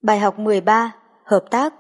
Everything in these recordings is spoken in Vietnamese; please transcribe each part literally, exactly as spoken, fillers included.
Bài học mười ba. Hợp tác.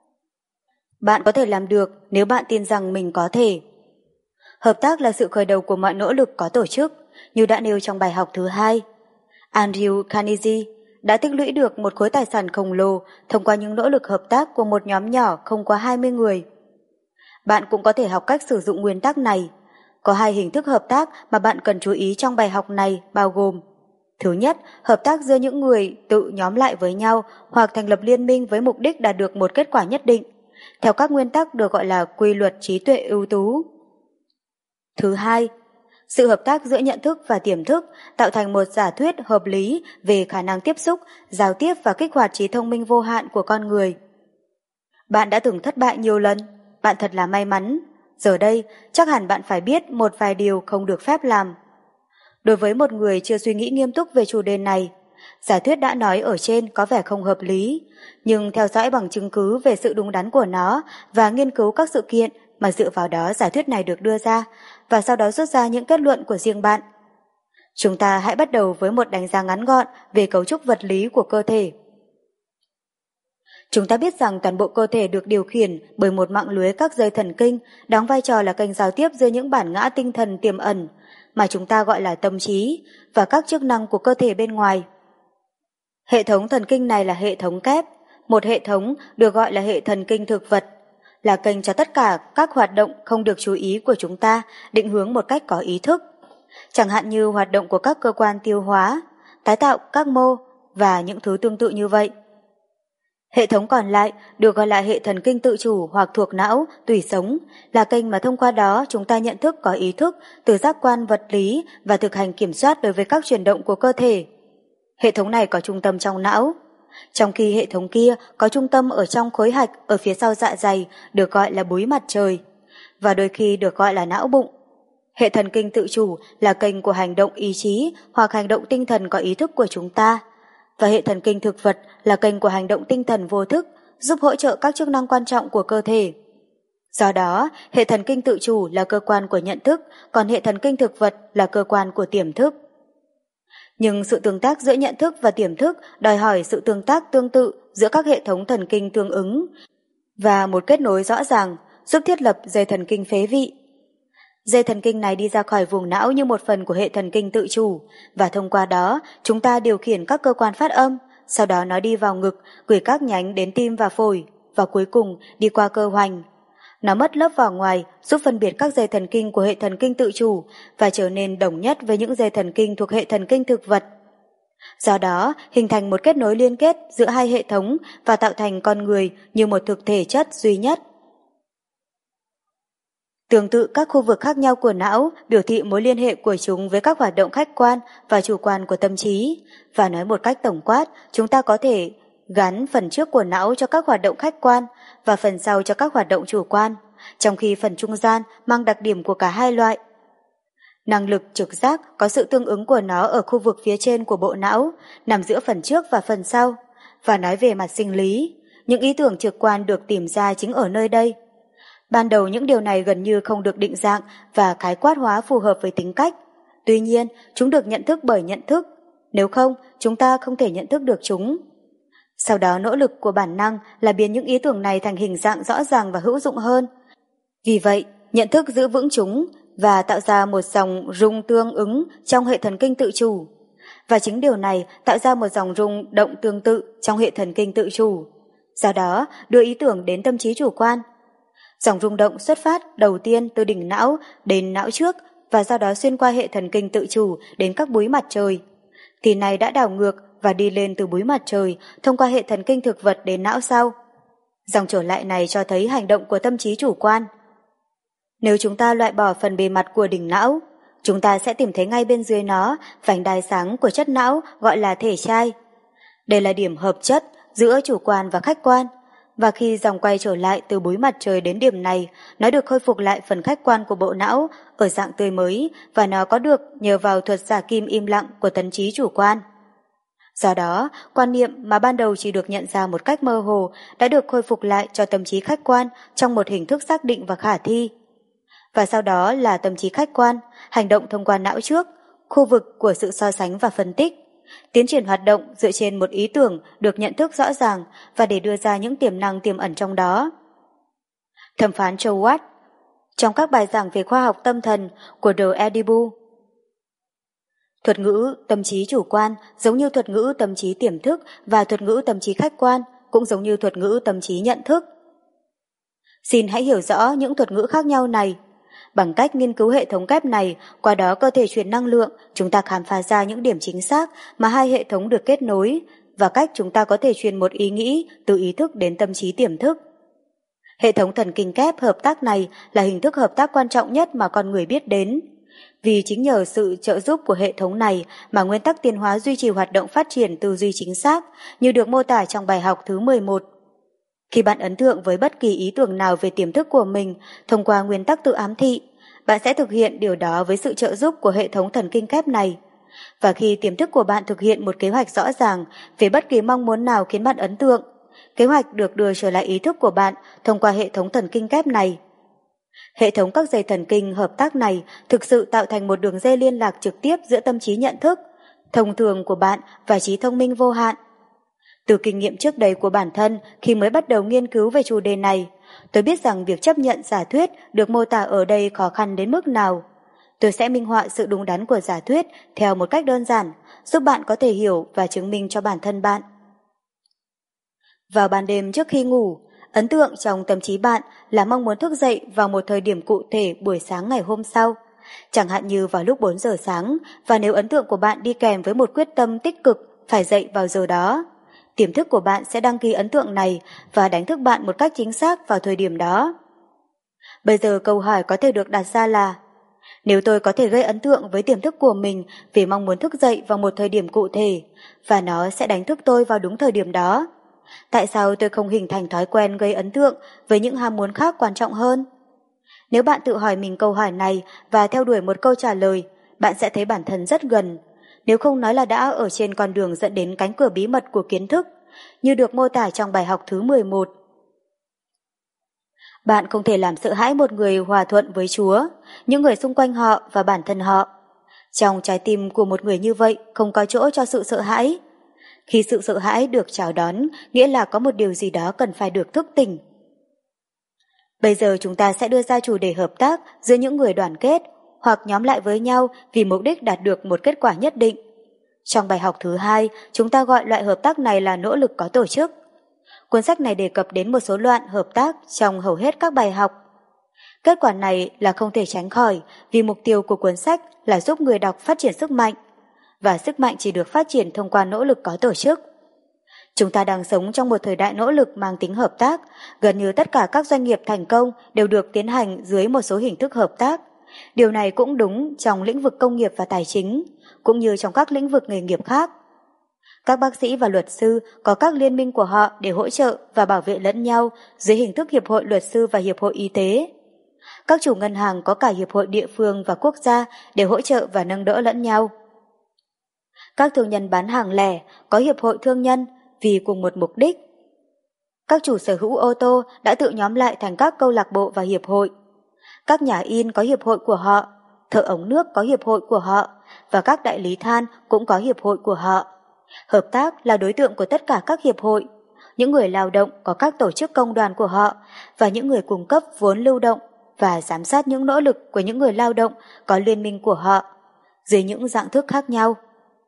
Bạn có thể làm được nếu bạn tin rằng mình có thể. Hợp tác là sự khởi đầu của mọi nỗ lực có tổ chức, như đã nêu trong bài học thứ hai. Andrew Carnegie đã tích lũy được một khối tài sản khổng lồ thông qua những nỗ lực hợp tác của một nhóm nhỏ không quá hai mươi người. Bạn cũng có thể học cách sử dụng nguyên tắc này. Có hai hình thức hợp tác mà bạn cần chú ý trong bài học này bao gồm: thứ nhất, hợp tác giữa những người tự nhóm lại với nhau hoặc thành lập liên minh với mục đích đạt được một kết quả nhất định, theo các nguyên tắc được gọi là quy luật trí tuệ ưu tú. Thứ hai, sự hợp tác giữa nhận thức và tiềm thức tạo thành một giả thuyết hợp lý về khả năng tiếp xúc, giao tiếp và kích hoạt trí thông minh vô hạn của con người. Bạn đã từng thất bại nhiều lần, bạn thật là may mắn. Giờ đây, chắc hẳn bạn phải biết một vài điều không được phép làm. Đối với một người chưa suy nghĩ nghiêm túc về chủ đề này, giả thuyết đã nói ở trên có vẻ không hợp lý, nhưng theo dõi bằng chứng cứ về sự đúng đắn của nó và nghiên cứu các sự kiện mà dựa vào đó giả thuyết này được đưa ra, và sau đó rút ra những kết luận của riêng bạn. Chúng ta hãy bắt đầu với một đánh giá ngắn gọn về cấu trúc vật lý của cơ thể. Chúng ta biết rằng toàn bộ cơ thể được điều khiển bởi một mạng lưới các dây thần kinh đóng vai trò là kênh giao tiếp giữa những bản ngã tinh thần tiềm ẩn mà chúng ta gọi là tâm trí và các chức năng của cơ thể bên ngoài. Hệ thống thần kinh này là hệ thống kép, một hệ thống được gọi là hệ thần kinh thực vật, là kênh cho tất cả các hoạt động không được chú ý của chúng ta định hướng một cách có ý thức, chẳng hạn như hoạt động của các cơ quan tiêu hóa, tái tạo các mô và những thứ tương tự như vậy. Hệ thống còn lại được gọi là hệ thần kinh tự chủ hoặc thuộc não, tủy sống, là kênh mà thông qua đó chúng ta nhận thức có ý thức từ giác quan vật lý và thực hành kiểm soát đối với các chuyển động của cơ thể. Hệ thống này có trung tâm trong não, trong khi hệ thống kia có trung tâm ở trong khối hạch ở phía sau dạ dày được gọi là búi mặt trời, và đôi khi được gọi là não bụng. Hệ thần kinh tự chủ là kênh của hành động ý chí hoặc hành động tinh thần có ý thức của chúng ta, và hệ thần kinh thực vật là kênh của hành động tinh thần vô thức, giúp hỗ trợ các chức năng quan trọng của cơ thể. Do đó, hệ thần kinh tự chủ là cơ quan của nhận thức, còn hệ thần kinh thực vật là cơ quan của tiềm thức. Nhưng sự tương tác giữa nhận thức và tiềm thức đòi hỏi sự tương tác tương tự giữa các hệ thống thần kinh tương ứng và một kết nối rõ ràng giúp thiết lập dây thần kinh phế vị. Dây thần kinh này đi ra khỏi vùng não như một phần của hệ thần kinh tự chủ, và thông qua đó chúng ta điều khiển các cơ quan phát âm, sau đó nó đi vào ngực, gửi các nhánh đến tim và phổi, và cuối cùng đi qua cơ hoành. Nó mất lớp vỏ ngoài giúp phân biệt các dây thần kinh của hệ thần kinh tự chủ và trở nên đồng nhất với những dây thần kinh thuộc hệ thần kinh thực vật. Do đó, hình thành một kết nối liên kết giữa hai hệ thống và tạo thành con người như một thực thể chất duy nhất. Tương tự, các khu vực khác nhau của não biểu thị mối liên hệ của chúng với các hoạt động khách quan và chủ quan của tâm trí, và nói một cách tổng quát, chúng ta có thể gắn phần trước của não cho các hoạt động khách quan và phần sau cho các hoạt động chủ quan, trong khi phần trung gian mang đặc điểm của cả hai loại. Năng lực trực giác có sự tương ứng của nó ở khu vực phía trên của bộ não, nằm giữa phần trước và phần sau, và nói về mặt sinh lý, những ý tưởng trực quan được tìm ra chính ở nơi đây. Ban đầu những điều này gần như không được định dạng và khái quát hóa phù hợp với tính cách. Tuy nhiên, chúng được nhận thức bởi nhận thức, nếu không, chúng ta không thể nhận thức được chúng. Sau đó nỗ lực của bản năng là biến những ý tưởng này thành hình dạng rõ ràng và hữu dụng hơn. Vì vậy, nhận thức giữ vững chúng và tạo ra một dòng rung tương ứng trong hệ thần kinh tự chủ. Và chính điều này tạo ra một dòng rung động tương tự trong hệ thần kinh tự chủ. Do đó, đưa ý tưởng đến tâm trí chủ quan. Dòng rung động xuất phát đầu tiên từ đỉnh não đến não trước và sau đó xuyên qua hệ thần kinh tự chủ đến các búi mặt trời. Thì này đã đảo ngược và đi lên từ búi mặt trời thông qua hệ thần kinh thực vật đến não sau. Dòng trở lại này cho thấy hành động của tâm trí chủ quan. Nếu chúng ta loại bỏ phần bề mặt của đỉnh não, chúng ta sẽ tìm thấy ngay bên dưới nó vành đai sáng của chất não gọi là thể trai. Đây là điểm hợp chất giữa chủ quan và khách quan, và khi dòng quay trở lại từ búi mặt trời đến điểm này, nó được khôi phục lại phần khách quan của bộ não ở dạng tươi mới, và nó có được nhờ vào thuật giả kim im lặng của tâm trí chủ quan. Do đó, quan niệm mà ban đầu chỉ được nhận ra một cách mơ hồ đã được khôi phục lại cho tâm trí khách quan trong một hình thức xác định và khả thi. Và sau đó là tâm trí khách quan, hành động thông qua não trước, khu vực của sự so sánh và phân tích. tiến triển hoạt động dựa trên một ý tưởng được nhận thức rõ ràng và để đưa ra những tiềm năng tiềm ẩn trong đó. Thẩm phán Joe Watt trong các bài giảng về khoa học tâm thần của The Edible. Thuật ngữ tâm trí chủ quan giống như thuật ngữ tâm trí tiềm thức và thuật ngữ tâm trí khách quan cũng giống như thuật ngữ tâm trí nhận thức. Xin hãy hiểu rõ những thuật ngữ khác nhau này. Bằng cách nghiên cứu hệ thống kép này, qua đó cơ thể truyền năng lượng, chúng ta khám phá ra những điểm chính xác mà hai hệ thống được kết nối và cách chúng ta có thể truyền một ý nghĩ từ ý thức đến tâm trí tiềm thức. Hệ thống thần kinh kép hợp tác này là hình thức hợp tác quan trọng nhất mà con người biết đến. Vì chính nhờ sự trợ giúp của hệ thống này mà nguyên tắc tiến hóa duy trì hoạt động phát triển tư duy chính xác như được mô tả trong bài học thứ mười một. Khi bạn ấn tượng với bất kỳ ý tưởng nào về tiềm thức của mình thông qua nguyên tắc tự ám thị, bạn sẽ thực hiện điều đó với sự trợ giúp của hệ thống thần kinh kép này. Và khi tiềm thức của bạn thực hiện một kế hoạch rõ ràng về bất kỳ mong muốn nào khiến bạn ấn tượng, kế hoạch được đưa trở lại ý thức của bạn thông qua hệ thống thần kinh kép này. Hệ thống các dây thần kinh hợp tác này thực sự tạo thành một đường dây liên lạc trực tiếp giữa tâm trí nhận thức, thông thường của bạn và trí thông minh vô hạn. Từ kinh nghiệm trước đây của bản thân khi mới bắt đầu nghiên cứu về chủ đề này, tôi biết rằng việc chấp nhận giả thuyết được mô tả ở đây khó khăn đến mức nào. Tôi sẽ minh họa sự đúng đắn của giả thuyết theo một cách đơn giản, giúp bạn có thể hiểu và chứng minh cho bản thân bạn. Vào ban đêm trước khi ngủ, ấn tượng trong tâm trí bạn là mong muốn thức dậy vào một thời điểm cụ thể buổi sáng ngày hôm sau, chẳng hạn như vào lúc bốn giờ sáng, và nếu ấn tượng của bạn đi kèm với một quyết tâm tích cực phải dậy vào giờ đó, tiềm thức của bạn sẽ đăng ký ấn tượng này và đánh thức bạn một cách chính xác vào thời điểm đó. Bây giờ câu hỏi có thể được đặt ra là, nếu tôi có thể gây ấn tượng với tiềm thức của mình vì mong muốn thức dậy vào một thời điểm cụ thể, và nó sẽ đánh thức tôi vào đúng thời điểm đó, tại sao tôi không hình thành thói quen gây ấn tượng với những ham muốn khác quan trọng hơn? Nếu bạn tự hỏi mình câu hỏi này và theo đuổi một câu trả lời, bạn sẽ thấy bản thân rất gần, nếu không nói là đã ở trên con đường dẫn đến cánh cửa bí mật của kiến thức, như được mô tả trong bài học thứ mười một. Bạn không thể làm sợ hãi một người hòa thuận với Chúa, những người xung quanh họ và bản thân họ. Trong trái tim của một người như vậy không có chỗ cho sự sợ hãi. Khi sự sợ hãi được chào đón, nghĩa là có một điều gì đó cần phải được thức tỉnh. Bây giờ chúng ta sẽ đưa ra chủ đề hợp tác giữa những người đoàn kết hoặc nhóm lại với nhau vì mục đích đạt được một kết quả nhất định. Trong bài học thứ hai, chúng ta gọi loại hợp tác này là nỗ lực có tổ chức. Cuốn sách này đề cập đến một số loại hợp tác trong hầu hết các bài học. Kết quả này là không thể tránh khỏi vì mục tiêu của cuốn sách là giúp người đọc phát triển sức mạnh, và sức mạnh chỉ được phát triển thông qua nỗ lực có tổ chức. Chúng ta đang sống trong một thời đại nỗ lực mang tính hợp tác, gần như tất cả các doanh nghiệp thành công đều được tiến hành dưới một số hình thức hợp tác. Điều này cũng đúng trong lĩnh vực công nghiệp và tài chính, cũng như trong các lĩnh vực nghề nghiệp khác. Các bác sĩ và luật sư có các liên minh của họ để hỗ trợ và bảo vệ lẫn nhau dưới hình thức hiệp hội luật sư và hiệp hội y tế. Các chủ ngân hàng có cả hiệp hội địa phương và quốc gia để hỗ trợ và nâng đỡ lẫn nhau. Các thương nhân bán hàng lẻ có hiệp hội thương nhân vì cùng một mục đích. Các chủ sở hữu ô tô đã tự nhóm lại thành các câu lạc bộ và hiệp hội. Các nhà in có hiệp hội của họ, thợ ống nước có hiệp hội của họ, và các đại lý than cũng có hiệp hội của họ. Hợp tác là đối tượng của tất cả các hiệp hội. Những người lao động có các tổ chức công đoàn của họ, và những người cung cấp vốn lưu động và giám sát những nỗ lực của những người lao động có liên minh của họ, dưới những dạng thức khác nhau.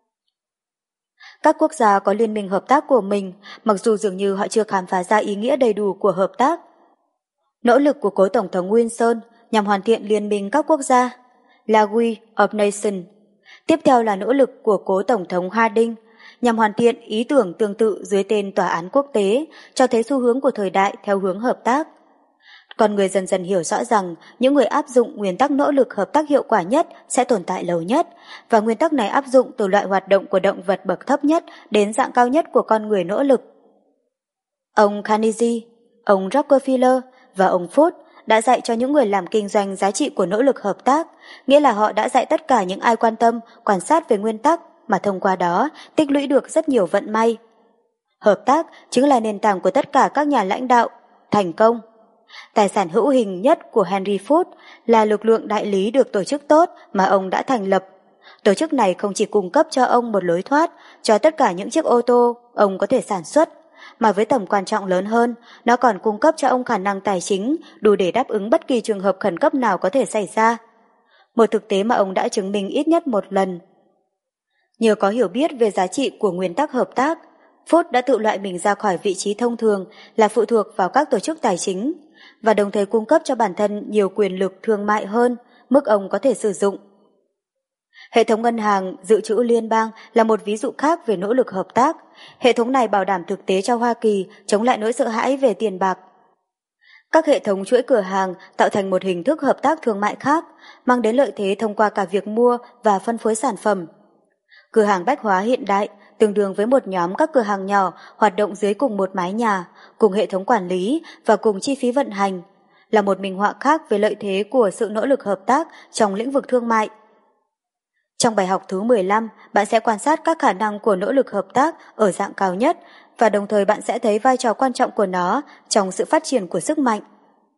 Các quốc gia có liên minh hợp tác của mình, mặc dù dường như họ chưa khám phá ra ý nghĩa đầy đủ của hợp tác. Nỗ lực của cố Tổng thống Wilson nhằm hoàn thiện liên minh các quốc gia, League of Nations. Tiếp theo là nỗ lực của cố Tổng thống Harding nhằm hoàn thiện ý tưởng tương tự dưới tên Tòa án quốc tế, cho thấy xu hướng của thời đại theo hướng hợp tác. Con người dần dần hiểu rõ rằng những người áp dụng nguyên tắc nỗ lực hợp tác hiệu quả nhất sẽ tồn tại lâu nhất, và nguyên tắc này áp dụng từ loại hoạt động của động vật bậc thấp nhất đến dạng cao nhất của con người nỗ lực. Ông Carnegie, ông Rockefeller và ông Ford đã dạy cho những người làm kinh doanh giá trị của nỗ lực hợp tác, nghĩa là họ đã dạy tất cả những ai quan tâm quan sát về nguyên tắc mà thông qua đó tích lũy được rất nhiều vận may. Hợp tác chính là nền tảng của tất cả các nhà lãnh đạo thành công. Tài sản hữu hình nhất của Henry Ford là lực lượng đại lý được tổ chức tốt mà ông đã thành lập. Tổ chức này không chỉ cung cấp cho ông một lối thoát cho tất cả những chiếc ô tô ông có thể sản xuất, mà với tầm quan trọng lớn hơn, nó còn cung cấp cho ông khả năng tài chính đủ để đáp ứng bất kỳ trường hợp khẩn cấp nào có thể xảy ra. Một thực tế mà ông đã chứng minh ít nhất một lần. Nhờ có hiểu biết về giá trị của nguyên tắc hợp tác, Ford đã tự loại mình ra khỏi vị trí thông thường là phụ thuộc vào các tổ chức tài chính, và đồng thời cung cấp cho bản thân nhiều quyền lực thương mại hơn mức ông có thể sử dụng. Hệ thống ngân hàng dự trữ liên bang là một ví dụ khác về nỗ lực hợp tác. Hệ thống này bảo đảm thực tế cho Hoa Kỳ chống lại nỗi sợ hãi về tiền bạc. Các hệ thống chuỗi cửa hàng tạo thành một hình thức hợp tác thương mại khác, mang đến lợi thế thông qua cả việc mua và phân phối sản phẩm. Cửa hàng bách hóa hiện đại tương đương với một nhóm các cửa hàng nhỏ hoạt động dưới cùng một mái nhà, cùng hệ thống quản lý và cùng chi phí vận hành, là một minh họa khác về lợi thế của sự nỗ lực hợp tác trong lĩnh vực thương mại. Trong bài học thứ mười lăm, bạn sẽ quan sát các khả năng của nỗ lực hợp tác ở dạng cao nhất, và đồng thời bạn sẽ thấy vai trò quan trọng của nó trong sự phát triển của sức mạnh.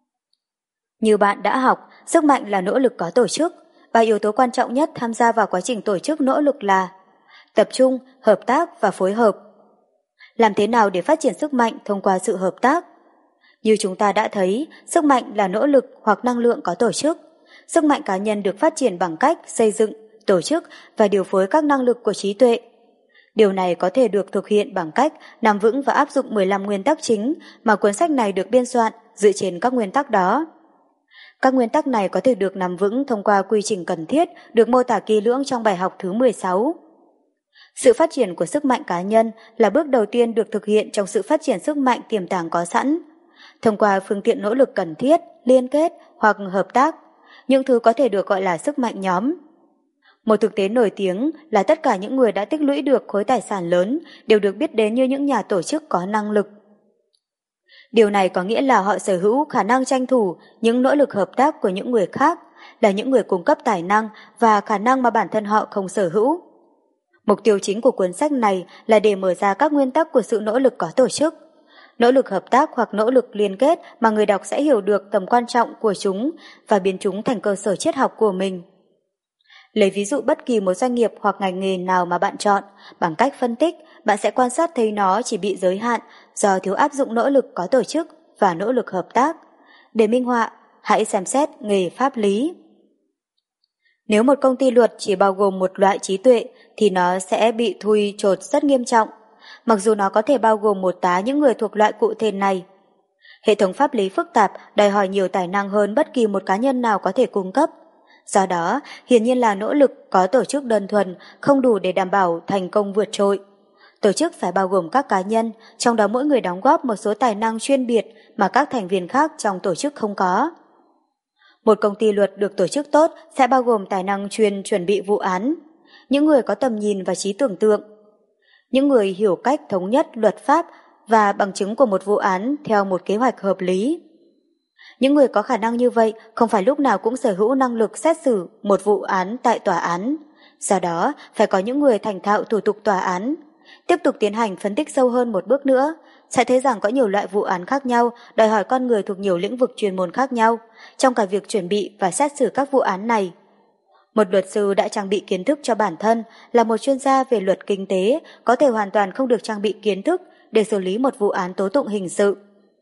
Như bạn đã học, sức mạnh là nỗ lực có tổ chức. Ba yếu tố quan trọng nhất tham gia vào quá trình tổ chức nỗ lực là tập trung, hợp tác và phối hợp. Làm thế nào để phát triển sức mạnh thông qua sự hợp tác? Như chúng ta đã thấy, sức mạnh là nỗ lực hoặc năng lượng có tổ chức. Sức mạnh cá nhân được phát triển bằng cách xây dựng, tổ chức và điều phối các năng lực của trí tuệ. Điều này có thể được thực hiện bằng cách nắm vững và áp dụng mười lăm nguyên tắc chính mà cuốn sách này được biên soạn dựa trên các nguyên tắc đó. Các nguyên tắc này có thể được nắm vững thông qua quy trình cần thiết được mô tả kỹ lưỡng trong bài học thứ mười sáu. Sự phát triển của sức mạnh cá nhân là bước đầu tiên được thực hiện trong sự phát triển sức mạnh tiềm tàng có sẵn. Thông qua phương tiện nỗ lực cần thiết, liên kết hoặc hợp tác, những thứ có thể được gọi là sức mạnh nhóm. Một thực tế nổi tiếng là tất cả những người đã tích lũy được khối tài sản lớn đều được biết đến như những nhà tổ chức có năng lực. Điều này có nghĩa là họ sở hữu khả năng tranh thủ những nỗ lực hợp tác của những người khác, là những người cung cấp tài năng và khả năng mà bản thân họ không sở hữu. Mục tiêu chính của cuốn sách này là để mở ra các nguyên tắc của sự nỗ lực có tổ chức. Nỗ lực hợp tác hoặc nỗ lực liên kết mà người đọc sẽ hiểu được tầm quan trọng của chúng và biến chúng thành cơ sở triết học của mình. Lấy ví dụ bất kỳ một doanh nghiệp hoặc ngành nghề nào mà bạn chọn, bằng cách phân tích, bạn sẽ quan sát thấy nó chỉ bị giới hạn do thiếu áp dụng nỗ lực có tổ chức và nỗ lực hợp tác. Để minh họa, hãy xem xét nghề pháp lý. Nếu một công ty luật chỉ bao gồm một loại trí tuệ thì nó sẽ bị thui chột rất nghiêm trọng, mặc dù nó có thể bao gồm một tá những người thuộc loại cụ thể này. Hệ thống pháp lý phức tạp đòi hỏi nhiều tài năng hơn bất kỳ một cá nhân nào có thể cung cấp. Do đó, hiển nhiên là nỗ lực có tổ chức đơn thuần không đủ để đảm bảo thành công vượt trội. Tổ chức phải bao gồm các cá nhân, trong đó mỗi người đóng góp một số tài năng chuyên biệt mà các thành viên khác trong tổ chức không có. Một công ty luật được tổ chức tốt sẽ bao gồm tài năng chuyên chuẩn bị vụ án, những người có tầm nhìn và trí tưởng tượng, những người hiểu cách thống nhất luật pháp và bằng chứng của một vụ án theo một kế hoạch hợp lý. Những người có khả năng như vậy không phải lúc nào cũng sở hữu năng lực xét xử một vụ án tại tòa án. Do đó, phải có những người thành thạo thủ tục tòa án. Tiếp tục tiến hành phân tích sâu hơn một bước nữa, sẽ thấy rằng có nhiều loại vụ án khác nhau đòi hỏi con người thuộc nhiều lĩnh vực chuyên môn khác nhau, trong cả việc chuẩn bị và xét xử các vụ án này. Một luật sư đã trang bị kiến thức cho bản thân là một chuyên gia về luật kinh tế có thể hoàn toàn không được trang bị kiến thức để xử lý một vụ án tố tụng hình sự.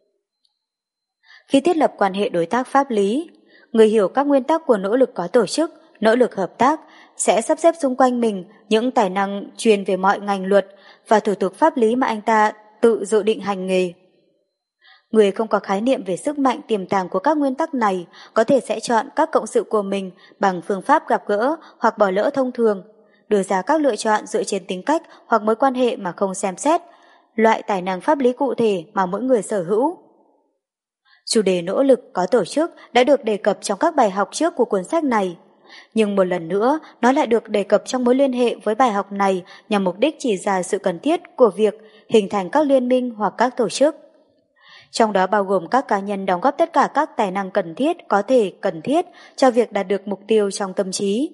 Khi thiết lập quan hệ đối tác pháp lý, người hiểu các nguyên tắc của nỗ lực có tổ chức, nỗ lực hợp tác sẽ sắp xếp xung quanh mình những tài năng chuyên về mọi ngành luật và thủ tục pháp lý mà anh ta tự dự định hành nghề. Người không có khái niệm về sức mạnh tiềm tàng của các nguyên tắc này có thể sẽ chọn các cộng sự của mình bằng phương pháp gặp gỡ hoặc bỏ lỡ thông thường, đưa ra các lựa chọn dựa trên tính cách hoặc mối quan hệ mà không xem xét loại tài năng pháp lý cụ thể mà mỗi người sở hữu. Chủ đề nỗ lực có tổ chức đã được đề cập trong các bài học trước của cuốn sách này, nhưng một lần nữa nó lại được đề cập trong mối liên hệ với bài học này nhằm mục đích chỉ ra sự cần thiết của việc hình thành các liên minh hoặc các tổ chức. Trong đó bao gồm các cá nhân đóng góp tất cả các tài năng cần thiết có thể cần thiết cho việc đạt được mục tiêu trong tâm trí.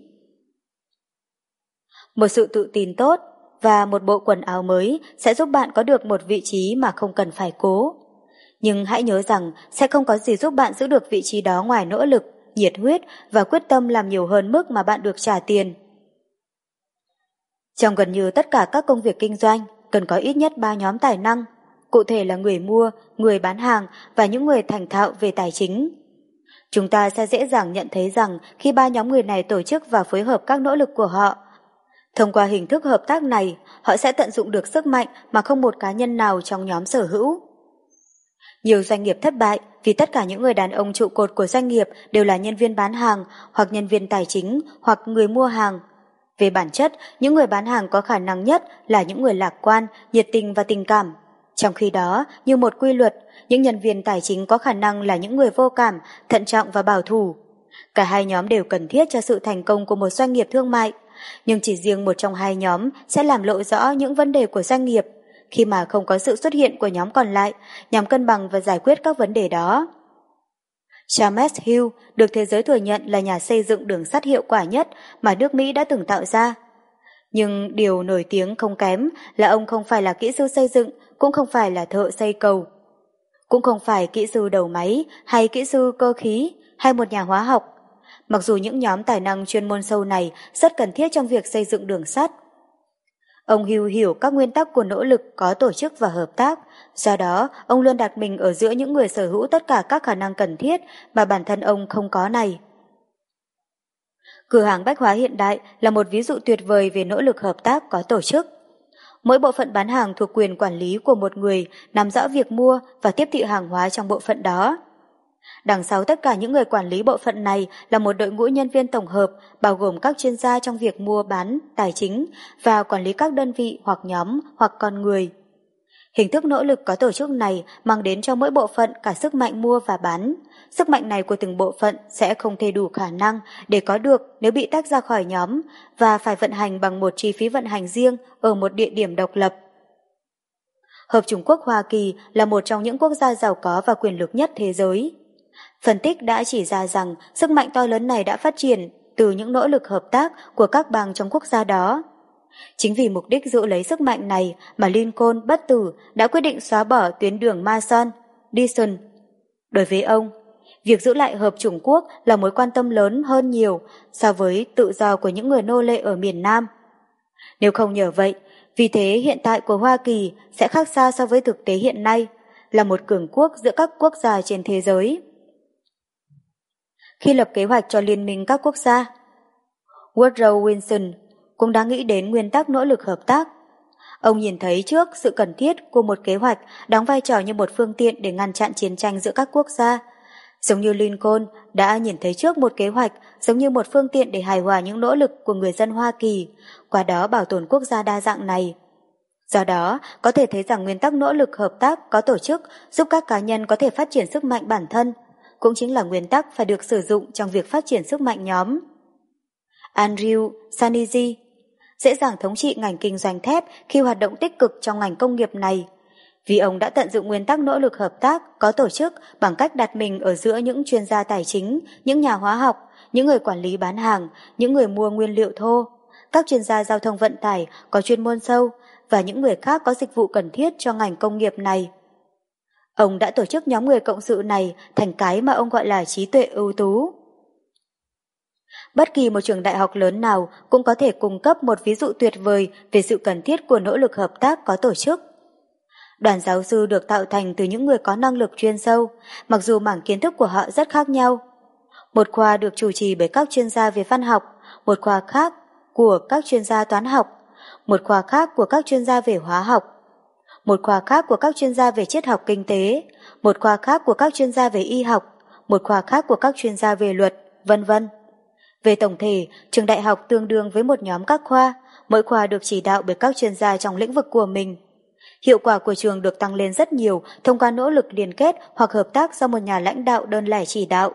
Một sự tự tin tốt và một bộ quần áo mới sẽ giúp bạn có được một vị trí mà không cần phải cố. Nhưng hãy nhớ rằng sẽ không có gì giúp bạn giữ được vị trí đó ngoài nỗ lực, nhiệt huyết và quyết tâm làm nhiều hơn mức mà bạn được trả tiền. Trong gần như tất cả các công việc kinh doanh, cần có ít nhất ba nhóm tài năng, cụ thể là người mua, người bán hàng và những người thành thạo về tài chính. Chúng ta sẽ dễ dàng nhận thấy rằng khi ba nhóm người này tổ chức và phối hợp các nỗ lực của họ, thông qua hình thức hợp tác này, họ sẽ tận dụng được sức mạnh mà không một cá nhân nào trong nhóm sở hữu. Nhiều doanh nghiệp thất bại vì tất cả những người đàn ông trụ cột của doanh nghiệp đều là nhân viên bán hàng hoặc nhân viên tài chính hoặc người mua hàng. Về bản chất, những người bán hàng có khả năng nhất là những người lạc quan, nhiệt tình và tình cảm. Trong khi đó, như một quy luật, những nhân viên tài chính có khả năng là những người vô cảm, thận trọng và bảo thủ. Cả hai nhóm đều cần thiết cho sự thành công của một doanh nghiệp thương mại, nhưng chỉ riêng một trong hai nhóm sẽ làm lộ rõ những vấn đề của doanh nghiệp, khi mà không có sự xuất hiện của nhóm còn lại nhằm cân bằng và giải quyết các vấn đề đó. James Hill được thế giới thừa nhận là nhà xây dựng đường sắt hiệu quả nhất mà nước Mỹ đã từng tạo ra. Nhưng điều nổi tiếng không kém là ông không phải là kỹ sư xây dựng, cũng không phải là thợ xây cầu, cũng không phải kỹ sư đầu máy hay kỹ sư cơ khí hay một nhà hóa học. Mặc dù những nhóm tài năng chuyên môn sâu này rất cần thiết trong việc xây dựng đường sắt. Ông Hill hiểu các nguyên tắc của nỗ lực có tổ chức và hợp tác, do đó ông luôn đặt mình ở giữa những người sở hữu tất cả các khả năng cần thiết mà bản thân ông không có này. Cửa hàng bách hóa hiện đại là một ví dụ tuyệt vời về nỗ lực hợp tác có tổ chức. Mỗi bộ phận bán hàng thuộc quyền quản lý của một người nắm rõ việc mua và tiếp thị hàng hóa trong bộ phận đó. Đằng sau tất cả những người quản lý bộ phận này là một đội ngũ nhân viên tổng hợp bao gồm các chuyên gia trong việc mua bán, tài chính và quản lý các đơn vị hoặc nhóm hoặc con người. Hình thức nỗ lực có tổ chức này mang đến cho mỗi bộ phận cả sức mạnh mua và bán. Sức mạnh này của từng bộ phận sẽ không thể đủ khả năng để có được nếu bị tách ra khỏi nhóm và phải vận hành bằng một chi phí vận hành riêng ở một địa điểm độc lập. Hợp Chủng Quốc Hoa Kỳ là một trong những quốc gia giàu có và quyền lực nhất thế giới. Phân tích đã chỉ ra rằng sức mạnh to lớn này đã phát triển từ những nỗ lực hợp tác của các bang trong quốc gia đó. Chính vì mục đích giữ lấy sức mạnh này mà Lincoln bất tử đã quyết định xóa bỏ tuyến đường Mason-Dixon. Đối với ông, việc giữ lại Hợp Chủng Quốc là mối quan tâm lớn hơn nhiều so với tự do của những người nô lệ ở miền Nam. Nếu không nhờ vậy, vị thế hiện tại của Hoa Kỳ sẽ khác xa so với thực tế hiện nay, là một cường quốc giữa các quốc gia trên thế giới. Khi lập kế hoạch cho Liên minh các quốc gia, Woodrow Wilson cũng đã nghĩ đến nguyên tắc nỗ lực hợp tác. Ông nhìn thấy trước sự cần thiết của một kế hoạch đóng vai trò như một phương tiện để ngăn chặn chiến tranh giữa các quốc gia, giống như Lincoln đã nhìn thấy trước một kế hoạch giống như một phương tiện để hài hòa những nỗ lực của người dân Hoa Kỳ, qua đó bảo tồn quốc gia đa dạng này. Do đó, có thể thấy rằng nguyên tắc nỗ lực hợp tác có tổ chức giúp các cá nhân có thể phát triển sức mạnh bản thân, cũng chính là nguyên tắc phải được sử dụng trong việc phát triển sức mạnh nhóm. Andrew Carnegie dễ dàng thống trị ngành kinh doanh thép khi hoạt động tích cực trong ngành công nghiệp này, vì ông đã tận dụng nguyên tắc nỗ lực hợp tác có tổ chức bằng cách đặt mình ở giữa những chuyên gia tài chính, những nhà hóa học, những người quản lý bán hàng, những người mua nguyên liệu thô, các chuyên gia giao thông vận tải có chuyên môn sâu và những người khác có dịch vụ cần thiết cho ngành công nghiệp này. Ông đã tổ chức nhóm người cộng sự này thành cái mà ông gọi là trí tuệ ưu tú. Bất kỳ một trường đại học lớn nào cũng có thể cung cấp một ví dụ tuyệt vời về sự cần thiết của nỗ lực hợp tác có tổ chức. Đoàn giáo sư được tạo thành từ những người có năng lực chuyên sâu, mặc dù mảng kiến thức của họ rất khác nhau. Một khoa được chủ trì bởi các chuyên gia về văn học, một khoa khác của các chuyên gia toán học, một khoa khác của các chuyên gia về hóa học, một khoa khác của các chuyên gia về triết học kinh tế, một khoa khác của các chuyên gia về y học, một khoa khác của các chuyên gia về luật, vân vân. Về tổng thể, trường đại học tương đương với một nhóm các khoa, mỗi khoa được chỉ đạo bởi các chuyên gia trong lĩnh vực của mình. Hiệu quả của trường được tăng lên rất nhiều thông qua nỗ lực liên kết hoặc hợp tác do một nhà lãnh đạo đơn lẻ chỉ đạo.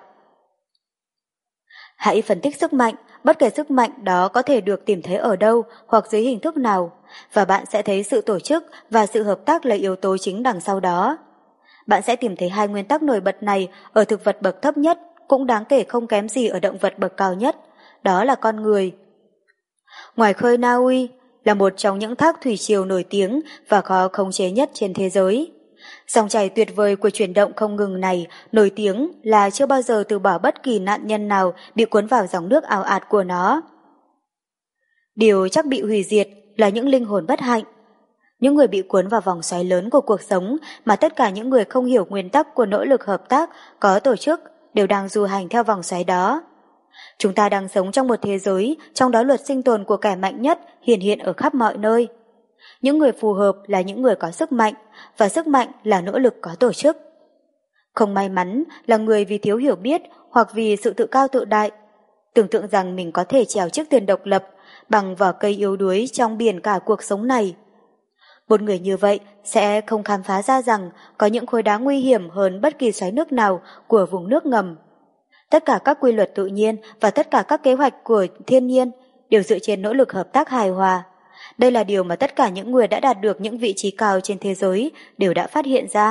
Hãy phân tích sức mạnh, bất kể sức mạnh đó có thể được tìm thấy ở đâu hoặc dưới hình thức nào, và bạn sẽ thấy sự tổ chức và sự hợp tác là yếu tố chính đằng sau đó. Bạn sẽ tìm thấy hai nguyên tắc nổi bật này ở thực vật bậc thấp nhất, cũng đáng kể không kém gì ở động vật bậc cao nhất, đó là con người. Ngoài khơi Na Uy là một trong những thác thủy triều nổi tiếng và khó khống chế nhất trên thế giới. Dòng chảy tuyệt vời của chuyển động không ngừng này nổi tiếng là chưa bao giờ từ bỏ bất kỳ nạn nhân nào bị cuốn vào dòng nước ào ạt của nó. Điều chắc bị hủy diệt là những linh hồn bất hạnh. Những người bị cuốn vào vòng xoáy lớn của cuộc sống mà tất cả những người không hiểu nguyên tắc của nỗ lực hợp tác có tổ chức đều đang du hành theo vòng xoáy đó. Chúng ta đang sống trong một thế giới trong đó luật sinh tồn của kẻ mạnh nhất hiện hiện ở khắp mọi nơi. Những người phù hợp là những người có sức mạnh, và sức mạnh là nỗ lực có tổ chức. Không may mắn là người vì thiếu hiểu biết hoặc vì sự tự cao tự đại, tưởng tượng rằng mình có thể trèo chiếc thuyền độc lập bằng vỏ cây yếu đuối trong biển cả cuộc sống này. Một người như vậy sẽ không khám phá ra rằng có những khối đá nguy hiểm hơn bất kỳ xoáy nước nào của vùng nước ngầm. Tất cả các quy luật tự nhiên và tất cả các kế hoạch của thiên nhiên đều dựa trên nỗ lực hợp tác hài hòa. Đây là điều mà tất cả những người đã đạt được những vị trí cao trên thế giới đều đã phát hiện ra.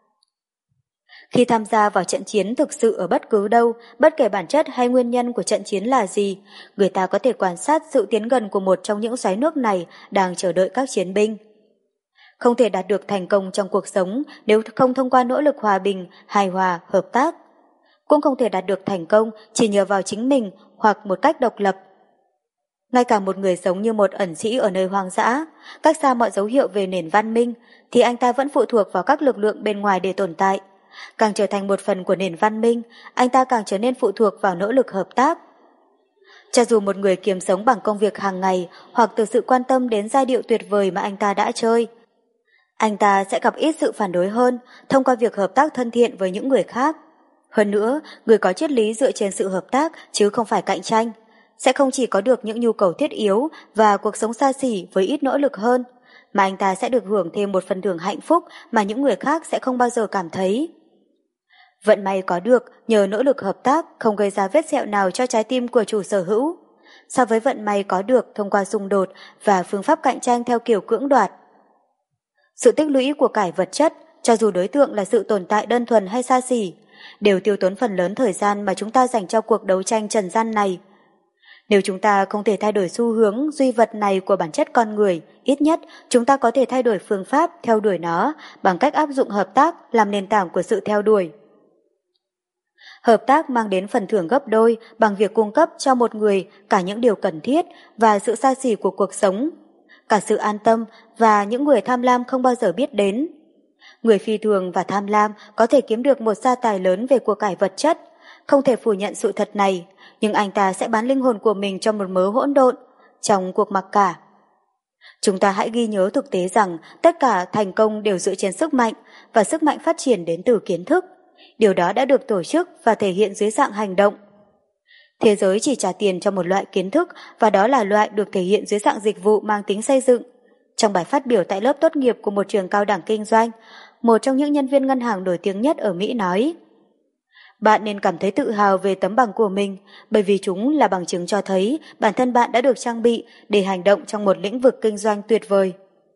Khi tham gia vào trận chiến thực sự ở bất cứ đâu, bất kể bản chất hay nguyên nhân của trận chiến là gì, người ta có thể quan sát sự tiến gần của một trong những xoáy nước này đang chờ đợi các chiến binh. Không thể đạt được thành công trong cuộc sống nếu không thông qua nỗ lực hòa bình, hài hòa, hợp tác. Cũng không thể đạt được thành công chỉ nhờ vào chính mình hoặc một cách độc lập. Ngay cả một người sống như một ẩn sĩ ở nơi hoang dã, cách xa mọi dấu hiệu về nền văn minh, thì anh ta vẫn phụ thuộc vào các lực lượng bên ngoài để tồn tại. Càng trở thành một phần của nền văn minh, anh ta càng trở nên phụ thuộc vào nỗ lực hợp tác. Cho dù một người kiếm sống bằng công việc hàng ngày hoặc từ sự quan tâm đến giai điệu tuyệt vời mà anh ta đã chơi, anh ta sẽ gặp ít sự phản đối hơn thông qua việc hợp tác thân thiện với những người khác. Hơn nữa, người có triết lý dựa trên sự hợp tác chứ không phải cạnh tranh, sẽ không chỉ có được những nhu cầu thiết yếu và cuộc sống xa xỉ với ít nỗ lực hơn, mà anh ta sẽ được hưởng thêm một phần thưởng hạnh phúc mà những người khác sẽ không bao giờ cảm thấy. Vận may có được nhờ nỗ lực hợp tác không gây ra vết sẹo nào cho trái tim của chủ sở hữu, so với vận may có được thông qua xung đột và phương pháp cạnh tranh theo kiểu cưỡng đoạt. Sự tích lũy của cải vật chất, cho dù đối tượng là sự tồn tại đơn thuần hay xa xỉ, đều tiêu tốn phần lớn thời gian mà chúng ta dành cho cuộc đấu tranh trần gian này. Nếu chúng ta không thể thay đổi xu hướng duy vật này của bản chất con người, ít nhất chúng ta có thể thay đổi phương pháp theo đuổi nó bằng cách áp dụng hợp tác làm nền tảng của sự theo đuổi. Hợp tác mang đến phần thưởng gấp đôi bằng việc cung cấp cho một người cả những điều cần thiết và sự xa xỉ của cuộc sống, cả sự an tâm và những người tham lam không bao giờ biết đến. Người phi thường và tham lam có thể kiếm được một gia tài lớn về của cải vật chất, không thể phủ nhận sự thật này, nhưng anh ta sẽ bán linh hồn của mình cho một mớ hỗn độn trong cuộc mặc cả. Chúng ta hãy ghi nhớ thực tế rằng tất cả thành công đều dựa trên sức mạnh, và sức mạnh phát triển đến từ kiến thức. Điều đó đã được tổ chức và thể hiện dưới dạng hành động. Thế giới chỉ trả tiền cho một loại kiến thức, và đó là loại được thể hiện dưới dạng dịch vụ mang tính xây dựng. Trong bài phát biểu tại lớp tốt nghiệp của một trường cao đẳng kinh doanh, một trong những nhân viên ngân hàng nổi tiếng nhất ở Mỹ nói: "Bạn nên cảm thấy tự hào về tấm bằng của mình, bởi vì chúng là bằng chứng cho thấy bản thân bạn đã được trang bị để hành động trong một lĩnh vực kinh doanh tuyệt vời."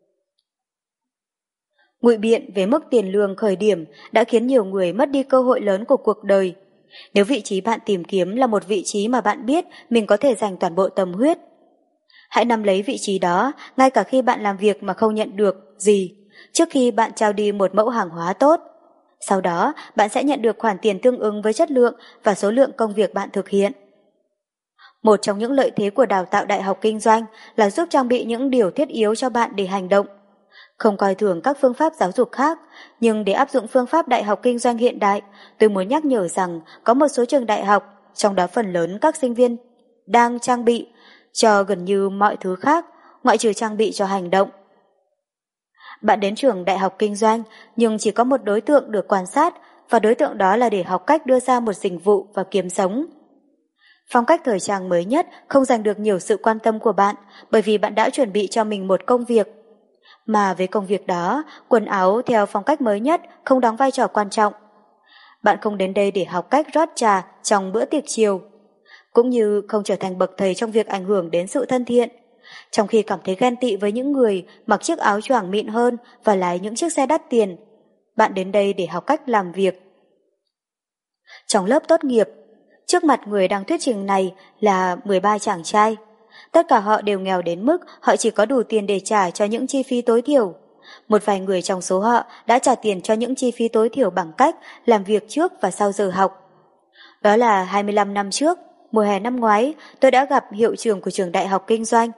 Ngụy biện về mức tiền lương khởi điểm đã khiến nhiều người mất đi cơ hội lớn của cuộc đời. Nếu vị trí bạn tìm kiếm là một vị trí mà bạn biết mình có thể dành toàn bộ tâm huyết, hãy nắm lấy vị trí đó ngay cả khi bạn làm việc mà không nhận được gì, trước khi bạn trao đi một mẫu hàng hóa tốt. Sau đó, bạn sẽ nhận được khoản tiền tương ứng với chất lượng và số lượng công việc bạn thực hiện. Một trong những lợi thế của đào tạo đại học kinh doanh là giúp trang bị những điều thiết yếu cho bạn để hành động. Không coi thường các phương pháp giáo dục khác, nhưng để áp dụng phương pháp đại học kinh doanh hiện đại, tôi muốn nhắc nhở rằng có một số trường đại học, trong đó phần lớn các sinh viên đang trang bị cho gần như mọi thứ khác, ngoại trừ trang bị cho hành động. Bạn đến trường đại học kinh doanh, nhưng chỉ có một đối tượng được quan sát, và đối tượng đó là để học cách đưa ra một dịch vụ và kiếm sống. Phong cách thời trang mới nhất không giành được nhiều sự quan tâm của bạn, bởi vì bạn đã chuẩn bị cho mình một công việc. Mà với công việc đó, quần áo theo phong cách mới nhất không đóng vai trò quan trọng. Bạn không đến đây để học cách rót trà trong bữa tiệc chiều, cũng như không trở thành bậc thầy trong việc ảnh hưởng đến sự thân thiện, trong khi cảm thấy ghen tị với những người mặc chiếc áo choàng mịn hơn và lái những chiếc xe đắt tiền. Bạn đến đây để học cách làm việc. Trong lớp tốt nghiệp, trước mặt người đang thuyết trình này là mười ba chàng trai. Tất cả họ đều nghèo đến mức họ chỉ có đủ tiền để trả cho những chi phí tối thiểu. Một vài người trong số họ đã trả tiền cho những chi phí tối thiểu bằng cách làm việc trước và sau giờ học. Đó là hai mươi lăm năm trước, mùa hè năm ngoái, tôi đã gặp hiệu trưởng của trường đại học kinh doanh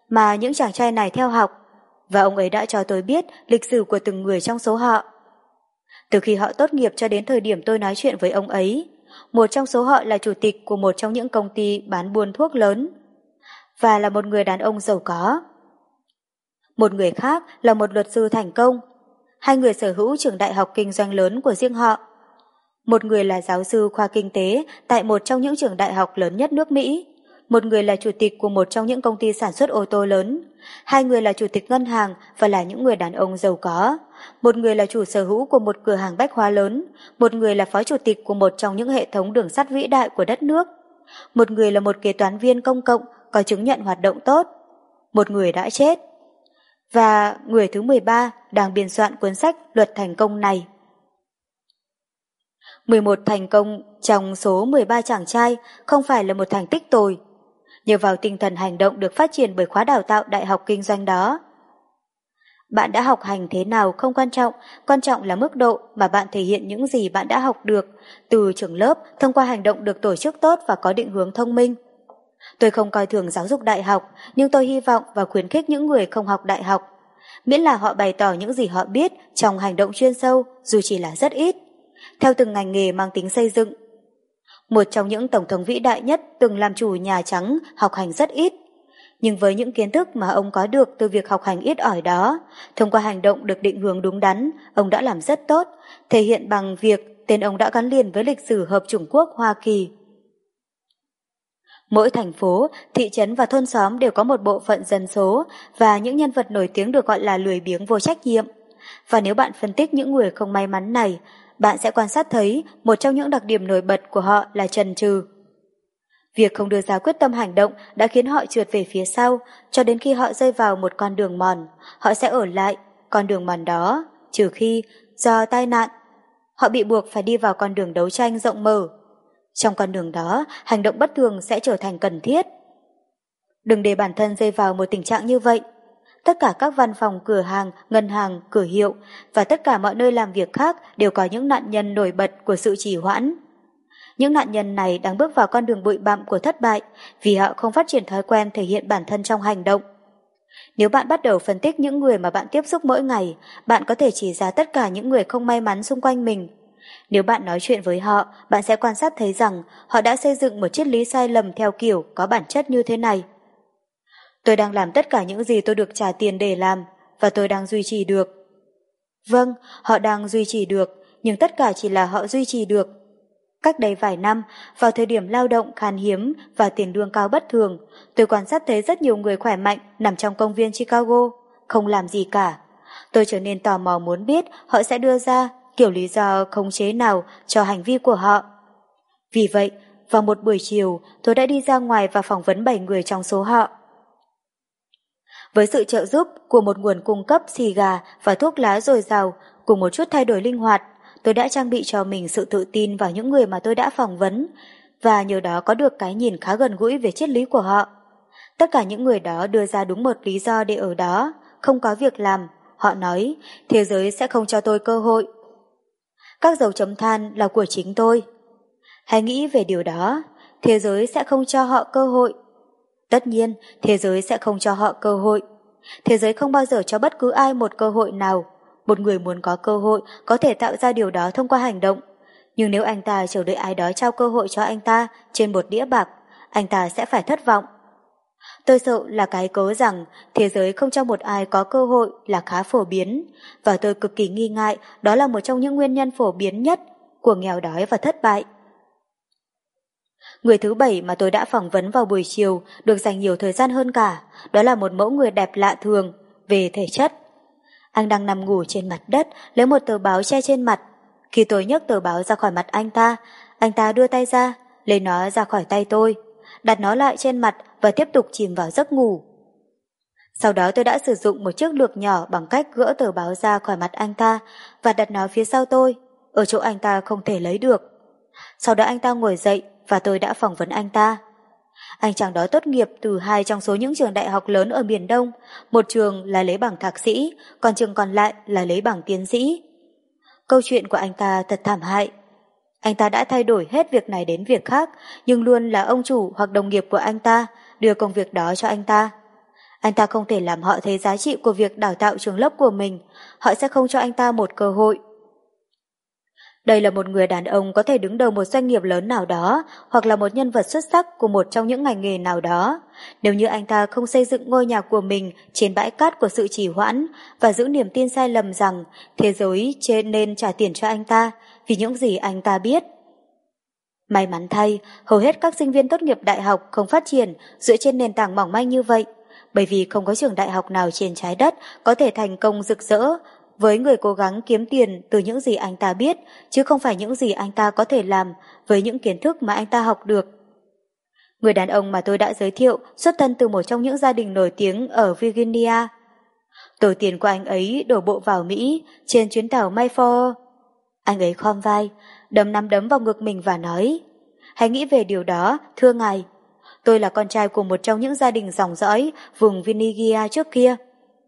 mà những chàng trai này theo học, và ông ấy đã cho tôi biết lịch sử của từng người trong số họ. Từ khi họ tốt nghiệp cho đến thời điểm tôi nói chuyện với ông ấy, một trong số họ là chủ tịch của một trong những công ty bán buôn thuốc lớn, và là một người đàn ông giàu có. Một người khác là một luật sư thành công. Hai người sở hữu trường đại học kinh doanh lớn của riêng họ. Một người là giáo sư khoa kinh tế tại một trong những trường đại học lớn nhất nước Mỹ. Một người là chủ tịch của một trong những công ty sản xuất ô tô lớn. Hai người là chủ tịch ngân hàng và là những người đàn ông giàu có. Một người là chủ sở hữu của một cửa hàng bách hóa lớn. Một người là phó chủ tịch của một trong những hệ thống đường sắt vĩ đại của đất nước. Một người là một kế toán viên công cộng có chứng nhận hoạt động tốt. Một người đã chết. Và người thứ mười ba đang biên soạn cuốn sách Luật Thành Công này. mười một thành công trong số mười ba chàng trai không phải là một thành tích tồi, nhờ vào tinh thần hành động được phát triển bởi khóa đào tạo đại học kinh doanh đó. Bạn đã học hành thế nào không quan trọng, quan trọng là mức độ mà bạn thể hiện những gì bạn đã học được từ trường lớp thông qua hành động được tổ chức tốt và có định hướng thông minh. Tôi không coi thường giáo dục đại học, nhưng tôi hy vọng và khuyến khích những người không học đại học, miễn là họ bày tỏ những gì họ biết trong hành động chuyên sâu, dù chỉ là rất ít, theo từng ngành nghề mang tính xây dựng. Một trong những tổng thống vĩ đại nhất từng làm chủ Nhà Trắng học hành rất ít, nhưng với những kiến thức mà ông có được từ việc học hành ít ỏi đó, thông qua hành động được định hướng đúng đắn, ông đã làm rất tốt, thể hiện bằng việc tên ông đã gắn liền với lịch sử hợp chủng quốc Hoa Kỳ. Mỗi thành phố, thị trấn và thôn xóm đều có một bộ phận dân số và những nhân vật nổi tiếng được gọi là lười biếng vô trách nhiệm. Và nếu bạn phân tích những người không may mắn này, bạn sẽ quan sát thấy một trong những đặc điểm nổi bật của họ là chần chừ. Việc không đưa ra quyết tâm hành động đã khiến họ trượt về phía sau, cho đến khi họ rơi vào một con đường mòn, họ sẽ ở lại con đường mòn đó, trừ khi, do tai nạn, họ bị buộc phải đi vào con đường đấu tranh rộng mở. Trong con đường đó, hành động bất thường sẽ trở thành cần thiết. Đừng để bản thân rơi vào một tình trạng như vậy. Tất cả các văn phòng, cửa hàng, ngân hàng, cửa hiệu và tất cả mọi nơi làm việc khác đều có những nạn nhân nổi bật của sự trì hoãn. Những nạn nhân này đang bước vào con đường bụi bặm của thất bại vì họ không phát triển thói quen thể hiện bản thân trong hành động. Nếu bạn bắt đầu phân tích những người mà bạn tiếp xúc mỗi ngày, bạn có thể chỉ ra tất cả những người không may mắn xung quanh mình. Nếu bạn nói chuyện với họ, bạn sẽ quan sát thấy rằng họ đã xây dựng một triết lý sai lầm theo kiểu có bản chất như thế này. Tôi đang làm tất cả những gì tôi được trả tiền để làm, và tôi đang duy trì được. Vâng, họ đang duy trì được, nhưng tất cả chỉ là họ duy trì được. Cách đây vài năm, vào thời điểm lao động khan hiếm và tiền lương cao bất thường, tôi quan sát thấy rất nhiều người khỏe mạnh nằm trong công viên Chicago, không làm gì cả. Tôi trở nên tò mò muốn biết họ sẽ đưa ra kiểu lý do khống chế nào cho hành vi của họ. Vì vậy, vào một buổi chiều, tôi đã đi ra ngoài và phỏng vấn bảy người trong số họ. Với sự trợ giúp của một nguồn cung cấp xì gà và thuốc lá dồi dào cùng một chút thay đổi linh hoạt, tôi đã trang bị cho mình sự tự tin vào những người mà tôi đã phỏng vấn và nhờ đó có được cái nhìn khá gần gũi về triết lý của họ. Tất cả những người đó đưa ra đúng một lý do để ở đó, không có việc làm. Họ nói, thế giới sẽ không cho tôi cơ hội. Các dấu chấm than là của chính tôi. Hãy nghĩ về điều đó, thế giới sẽ không cho họ cơ hội. Tất nhiên, thế giới sẽ không cho họ cơ hội. Thế giới không bao giờ cho bất cứ ai một cơ hội nào. Một người muốn có cơ hội có thể tạo ra điều đó thông qua hành động. Nhưng nếu anh ta chờ đợi ai đó trao cơ hội cho anh ta trên một đĩa bạc, anh ta sẽ phải thất vọng. Tôi sợ là cái cớ rằng thế giới không cho một ai có cơ hội là khá phổ biến, và tôi cực kỳ nghi ngại đó là một trong những nguyên nhân phổ biến nhất của nghèo đói và thất bại. Người thứ bảy mà tôi đã phỏng vấn vào buổi chiều được dành nhiều thời gian hơn cả, đó là một mẫu người đẹp lạ thường về thể chất. Anh đang nằm ngủ trên mặt đất, lấy một tờ báo che trên mặt. Khi tôi nhấc tờ báo ra khỏi mặt anh ta, anh ta đưa tay ra, lấy nó ra khỏi tay tôi, đặt nó lại trên mặt và tiếp tục chìm vào giấc ngủ. Sau đó tôi đã sử dụng một chiếc lược nhỏ bằng cách gỡ tờ báo ra khỏi mặt anh ta và đặt nó phía sau tôi, ở chỗ anh ta không thể lấy được. Sau đó anh ta ngồi dậy và tôi đã phỏng vấn anh ta. Anh chàng đó tốt nghiệp từ hai trong số những trường đại học lớn ở miền Đông, một trường là lấy bằng thạc sĩ, còn trường còn lại là lấy bằng tiến sĩ. Câu chuyện của anh ta thật thảm hại. Anh ta đã thay đổi hết việc này đến việc khác, nhưng luôn là ông chủ hoặc đồng nghiệp của anh ta đưa công việc đó cho anh ta. Anh ta không thể làm họ thấy giá trị của việc đào tạo trường lớp của mình. Họ sẽ không cho anh ta một cơ hội. Đây là một người đàn ông có thể đứng đầu một doanh nghiệp lớn nào đó, hoặc là một nhân vật xuất sắc của một trong những ngành nghề nào đó. Nếu như anh ta không xây dựng ngôi nhà của mình trên bãi cát của sự trì hoãn và giữ niềm tin sai lầm rằng thế giới trên nên trả tiền cho anh ta vì những gì anh ta biết. May mắn thay, hầu hết các sinh viên tốt nghiệp đại học không phát triển dựa trên nền tảng mỏng manh như vậy, bởi vì không có trường đại học nào trên trái đất có thể thành công rực rỡ với người cố gắng kiếm tiền từ những gì anh ta biết, chứ không phải những gì anh ta có thể làm với những kiến thức mà anh ta học được. Người đàn ông mà tôi đã giới thiệu xuất thân từ một trong những gia đình nổi tiếng ở Virginia. Tổ tiên của anh ấy đổ bộ vào Mỹ trên chuyến tàu Mayflower. Anh ấy khom vai, đấm nắm đấm vào ngực mình và nói: "Hãy nghĩ về điều đó, thưa ngài. Tôi là con trai của một trong những gia đình dòng dõi vùng Virginia trước kia."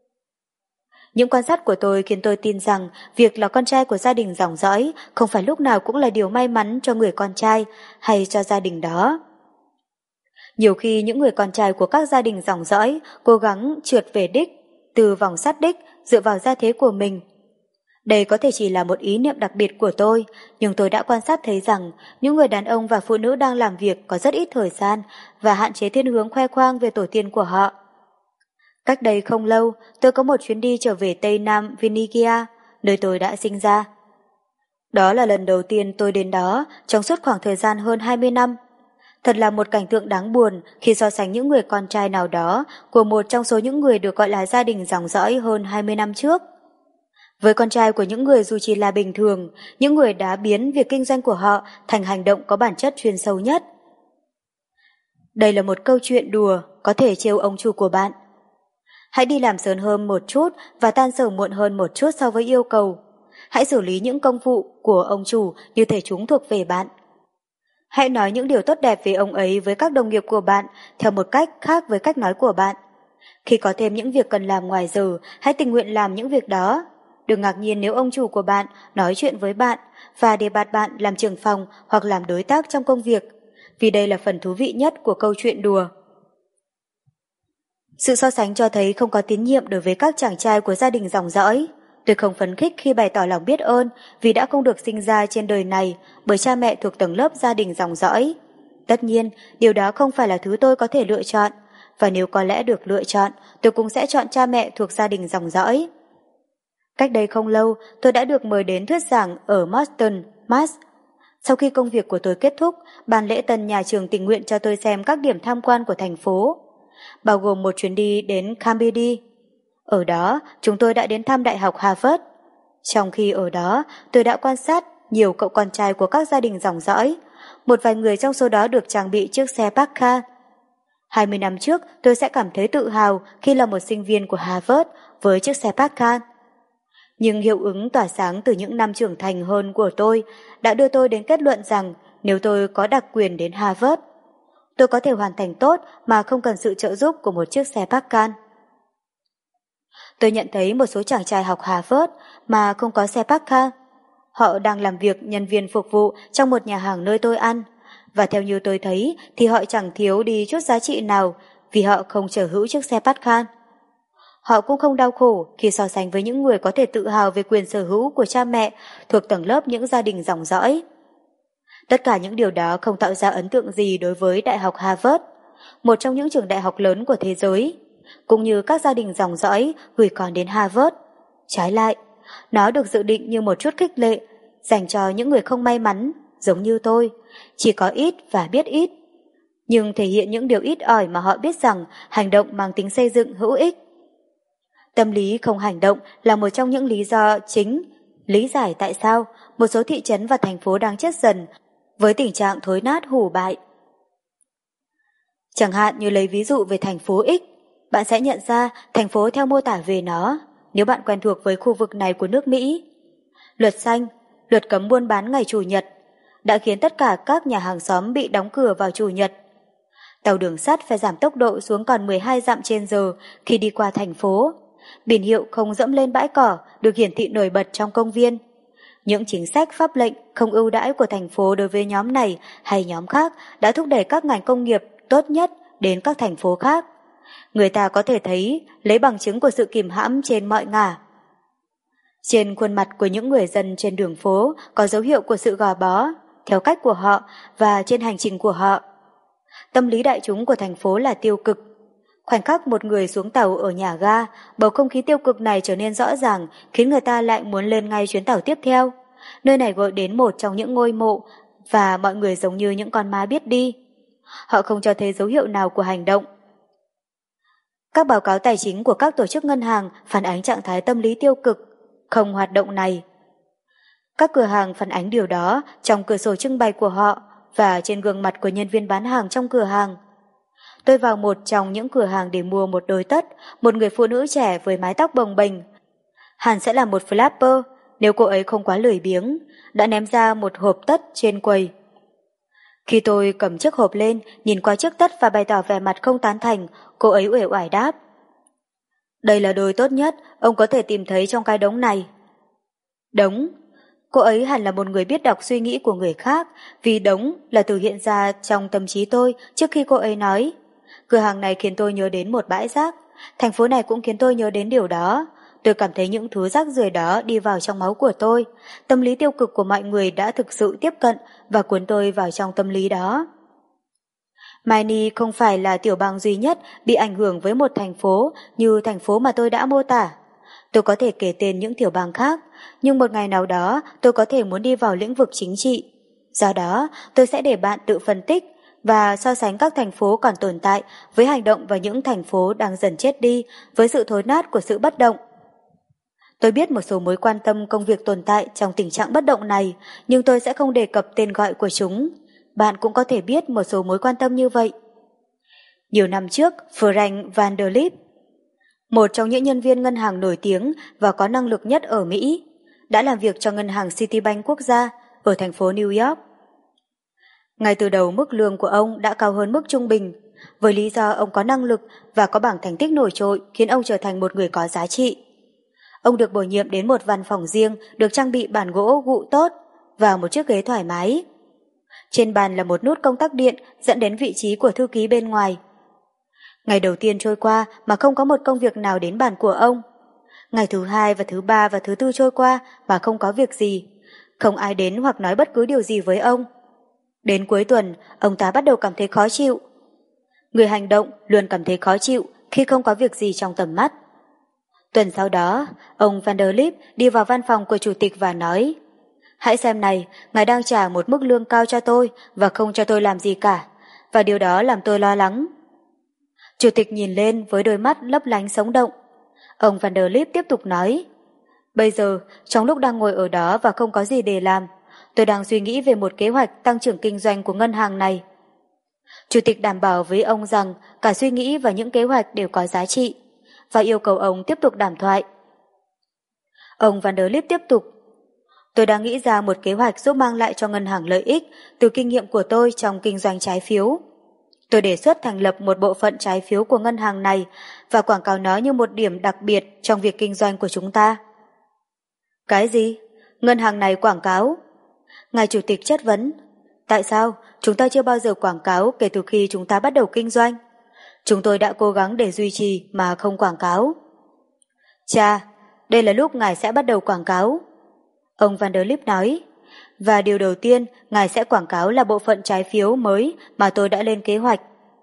Những quan sát của tôi khiến tôi tin rằng việc là con trai của gia đình dòng dõi không phải lúc nào cũng là điều may mắn cho người con trai hay cho gia đình đó. Nhiều khi những người con trai của các gia đình dòng dõi cố gắng trượt về đích, từ vòng sát đích dựa vào gia thế của mình. Đây có thể chỉ là một ý niệm đặc biệt của tôi, nhưng tôi đã quan sát thấy rằng những người đàn ông và phụ nữ đang làm việc có rất ít thời gian và hạn chế thiên hướng khoe khoang về tổ tiên của họ. Cách đây không lâu, tôi có một chuyến đi trở về Tây Nam Virginia, nơi tôi đã sinh ra. Đó là lần đầu tiên tôi đến đó trong suốt khoảng thời gian hơn hai mươi năm. Thật là một cảnh tượng đáng buồn khi so sánh những người con trai nào đó của một trong số những người được gọi là gia đình dòng dõi hơn hai mươi năm trước. Với con trai của những người dù chỉ là bình thường, những người đã biến việc kinh doanh của họ thành hành động có bản chất chuyên sâu nhất. Đây là một câu chuyện đùa có thể trêu ông chủ của bạn. Hãy đi làm sớm hơn một chút và tan sở muộn hơn một chút so với yêu cầu. Hãy xử lý những công vụ của ông chủ như thể chúng thuộc về bạn. Hãy nói những điều tốt đẹp về ông ấy với các đồng nghiệp của bạn theo một cách khác với cách nói của bạn. Khi có thêm những việc cần làm ngoài giờ, hãy tình nguyện làm những việc đó. Đừng ngạc nhiên nếu ông chủ của bạn nói chuyện với bạn và đề bạt bạn làm trưởng phòng hoặc làm đối tác trong công việc, vì đây là phần thú vị nhất của câu chuyện đùa. Sự so sánh cho thấy không có tín nhiệm đối với các chàng trai của gia đình dòng dõi. Tôi không phấn khích khi bày tỏ lòng biết ơn vì đã không được sinh ra trên đời này bởi cha mẹ thuộc tầng lớp gia đình dòng dõi. Tất nhiên, điều đó không phải là thứ tôi có thể lựa chọn, và nếu có lẽ được lựa chọn, tôi cũng sẽ chọn cha mẹ thuộc gia đình dòng dõi. Cách đây không lâu, tôi đã được mời đến thuyết giảng ở Boston, Mass. Sau khi công việc của tôi kết thúc, ban lễ tân nhà trường tình nguyện cho tôi xem các điểm tham quan của thành phố, bao gồm một chuyến đi đến Cambridge. Ở đó, chúng tôi đã đến thăm Đại học Harvard. Trong khi ở đó, tôi đã quan sát nhiều cậu con trai của các gia đình dòng dõi. Một vài người trong số đó được trang bị chiếc xe Packard. hai mươi năm trước, tôi sẽ cảm thấy tự hào khi là một sinh viên của Harvard với chiếc xe Packard. Nhưng hiệu ứng tỏa sáng từ những năm trưởng thành hơn của tôi đã đưa tôi đến kết luận rằng nếu tôi có đặc quyền đến Harvard, tôi có thể hoàn thành tốt mà không cần sự trợ giúp của một chiếc xe Packard. Tôi nhận thấy một số chàng trai học Harvard mà không có xe Packard. Họ đang làm việc nhân viên phục vụ trong một nhà hàng nơi tôi ăn, và theo như tôi thấy thì họ chẳng thiếu đi chút giá trị nào vì họ không sở hữu chiếc xe Packard. Họ cũng không đau khổ khi so sánh với những người có thể tự hào về quyền sở hữu của cha mẹ thuộc tầng lớp những gia đình dòng dõi. Tất cả những điều đó không tạo ra ấn tượng gì đối với Đại học Harvard, một trong những trường đại học lớn của thế giới, cũng như các gia đình dòng dõi gửi con đến Harvard. Trái lại, nó được dự định như một chút khích lệ dành cho những người không may mắn, giống như tôi, chỉ có ít và biết ít, nhưng thể hiện những điều ít ỏi mà họ biết rằng hành động mang tính xây dựng hữu ích. Tâm lý không hành động là một trong những lý do chính lý giải tại sao một số thị trấn và thành phố đang chết dần với tình trạng thối nát hủ bại. Chẳng hạn như lấy ví dụ về thành phố X, bạn sẽ nhận ra thành phố theo mô tả về nó nếu bạn quen thuộc với khu vực này của nước Mỹ. Luật xanh, luật cấm buôn bán ngày Chủ nhật, đã khiến tất cả các nhà hàng xóm bị đóng cửa vào Chủ nhật. Tàu đường sắt phải giảm tốc độ xuống còn mười hai dặm trên giờ khi đi qua thành phố. Biển hiệu không dẫm lên bãi cỏ được hiển thị nổi bật trong công viên. Những chính sách pháp lệnh không ưu đãi của thành phố đối với nhóm này hay nhóm khác đã thúc đẩy các ngành công nghiệp tốt nhất đến các thành phố khác. Người ta có thể thấy lấy bằng chứng của sự kìm hãm trên mọi ngả. Trên khuôn mặt của những người dân trên đường phố có dấu hiệu của sự gò bó, theo cách của họ và trên hành trình của họ. Tâm lý đại chúng của thành phố là tiêu cực. Khoảnh khắc một người xuống tàu ở nhà ga, bầu không khí tiêu cực này trở nên rõ ràng, khiến người ta lại muốn lên ngay chuyến tàu tiếp theo. Nơi này gọi đến một trong những ngôi mộ và mọi người giống như những con ma biết đi. Họ không cho thấy dấu hiệu nào của hành động. Các báo cáo tài chính của các tổ chức ngân hàng phản ánh trạng thái tâm lý tiêu cực, không hoạt động này. Các cửa hàng phản ánh điều đó trong cửa sổ trưng bày của họ và trên gương mặt của nhân viên bán hàng trong cửa hàng. Tôi vào một trong những cửa hàng để mua một đôi tất, một người phụ nữ trẻ với mái tóc bồng bềnh. Hẳn sẽ là một flapper, nếu cô ấy không quá lười biếng, đã ném ra một hộp tất trên quầy. Khi tôi cầm chiếc hộp lên, nhìn qua chiếc tất và bày tỏ vẻ mặt không tán thành, cô ấy uể oải đáp: "Đây là đôi tốt nhất, ông có thể tìm thấy trong cái đống này." Đống? Cô ấy hẳn là một người biết đọc suy nghĩ của người khác, vì đống là từ hiện ra trong tâm trí tôi trước khi cô ấy nói. Cửa hàng này khiến tôi nhớ đến một bãi rác, thành phố này cũng khiến tôi nhớ đến điều đó. Tôi cảm thấy những thứ rác rưởi đó đi vào trong máu của tôi. Tâm lý tiêu cực của mọi người đã thực sự tiếp cận và cuốn tôi vào trong tâm lý đó. Miami không phải là tiểu bang duy nhất bị ảnh hưởng với một thành phố như thành phố mà tôi đã mô tả. Tôi có thể kể tên những tiểu bang khác, nhưng một ngày nào đó tôi có thể muốn đi vào lĩnh vực chính trị. Do đó, tôi sẽ để bạn tự phân tích và so sánh các thành phố còn tồn tại với hành động và những thành phố đang dần chết đi với sự thối nát của sự bất động. Tôi biết một số mối quan tâm công việc tồn tại trong tình trạng bất động này, nhưng tôi sẽ không đề cập tên gọi của chúng. Bạn cũng có thể biết một số mối quan tâm như vậy. Nhiều năm trước, Frank Vanderlip, một trong những nhân viên ngân hàng nổi tiếng và có năng lực nhất ở Mỹ, đã làm việc cho ngân hàng Citibank quốc gia ở thành phố New York. Ngay từ đầu mức lương của ông đã cao hơn mức trung bình, với lý do ông có năng lực và có bảng thành tích nổi trội khiến ông trở thành một người có giá trị. Ông được bổ nhiệm đến một văn phòng riêng được trang bị bàn gỗ gụ tốt và một chiếc ghế thoải mái. Trên bàn là một nút công tắc điện dẫn đến vị trí của thư ký bên ngoài. Ngày đầu tiên trôi qua mà không có một công việc nào đến bàn của ông. Ngày thứ hai và thứ ba và thứ tư trôi qua mà không có việc gì. Không ai đến hoặc nói bất cứ điều gì với ông. Đến cuối tuần, ông ta bắt đầu cảm thấy khó chịu. Người hành động luôn cảm thấy khó chịu khi không có việc gì trong tầm mắt. Tuần sau đó, ông Vanderlip đi vào văn phòng của chủ tịch và nói: "Hãy xem này, ngài đang trả một mức lương cao cho tôi và không cho tôi làm gì cả, và điều đó làm tôi lo lắng." Chủ tịch nhìn lên với đôi mắt lấp lánh sống động. Ông Vanderlip tiếp tục nói: "Bây giờ, trong lúc đang ngồi ở đó và không có gì để làm, tôi đang suy nghĩ về một kế hoạch tăng trưởng kinh doanh của ngân hàng này." Chủ tịch đảm bảo với ông rằng cả suy nghĩ và những kế hoạch đều có giá trị, và yêu cầu ông tiếp tục đàm thoại. Ông Vanderlip tiếp tục: "Tôi đang nghĩ ra một kế hoạch giúp mang lại cho ngân hàng lợi ích từ kinh nghiệm của tôi trong kinh doanh trái phiếu. Tôi đề xuất thành lập một bộ phận trái phiếu của ngân hàng này và quảng cáo nó như một điểm đặc biệt trong việc kinh doanh của chúng ta." "Cái gì? Ngân hàng này quảng cáo?" Ngài chủ tịch chất vấn. "Tại sao? Chúng ta chưa bao giờ quảng cáo kể từ khi chúng ta bắt đầu kinh doanh. Chúng tôi đã cố gắng để duy trì mà không quảng cáo." "Chà, đây là lúc ngài sẽ bắt đầu quảng cáo." Ông Vanderlip nói. "Và điều đầu tiên ngài sẽ quảng cáo là bộ phận trái phiếu mới mà tôi đã lên kế hoạch."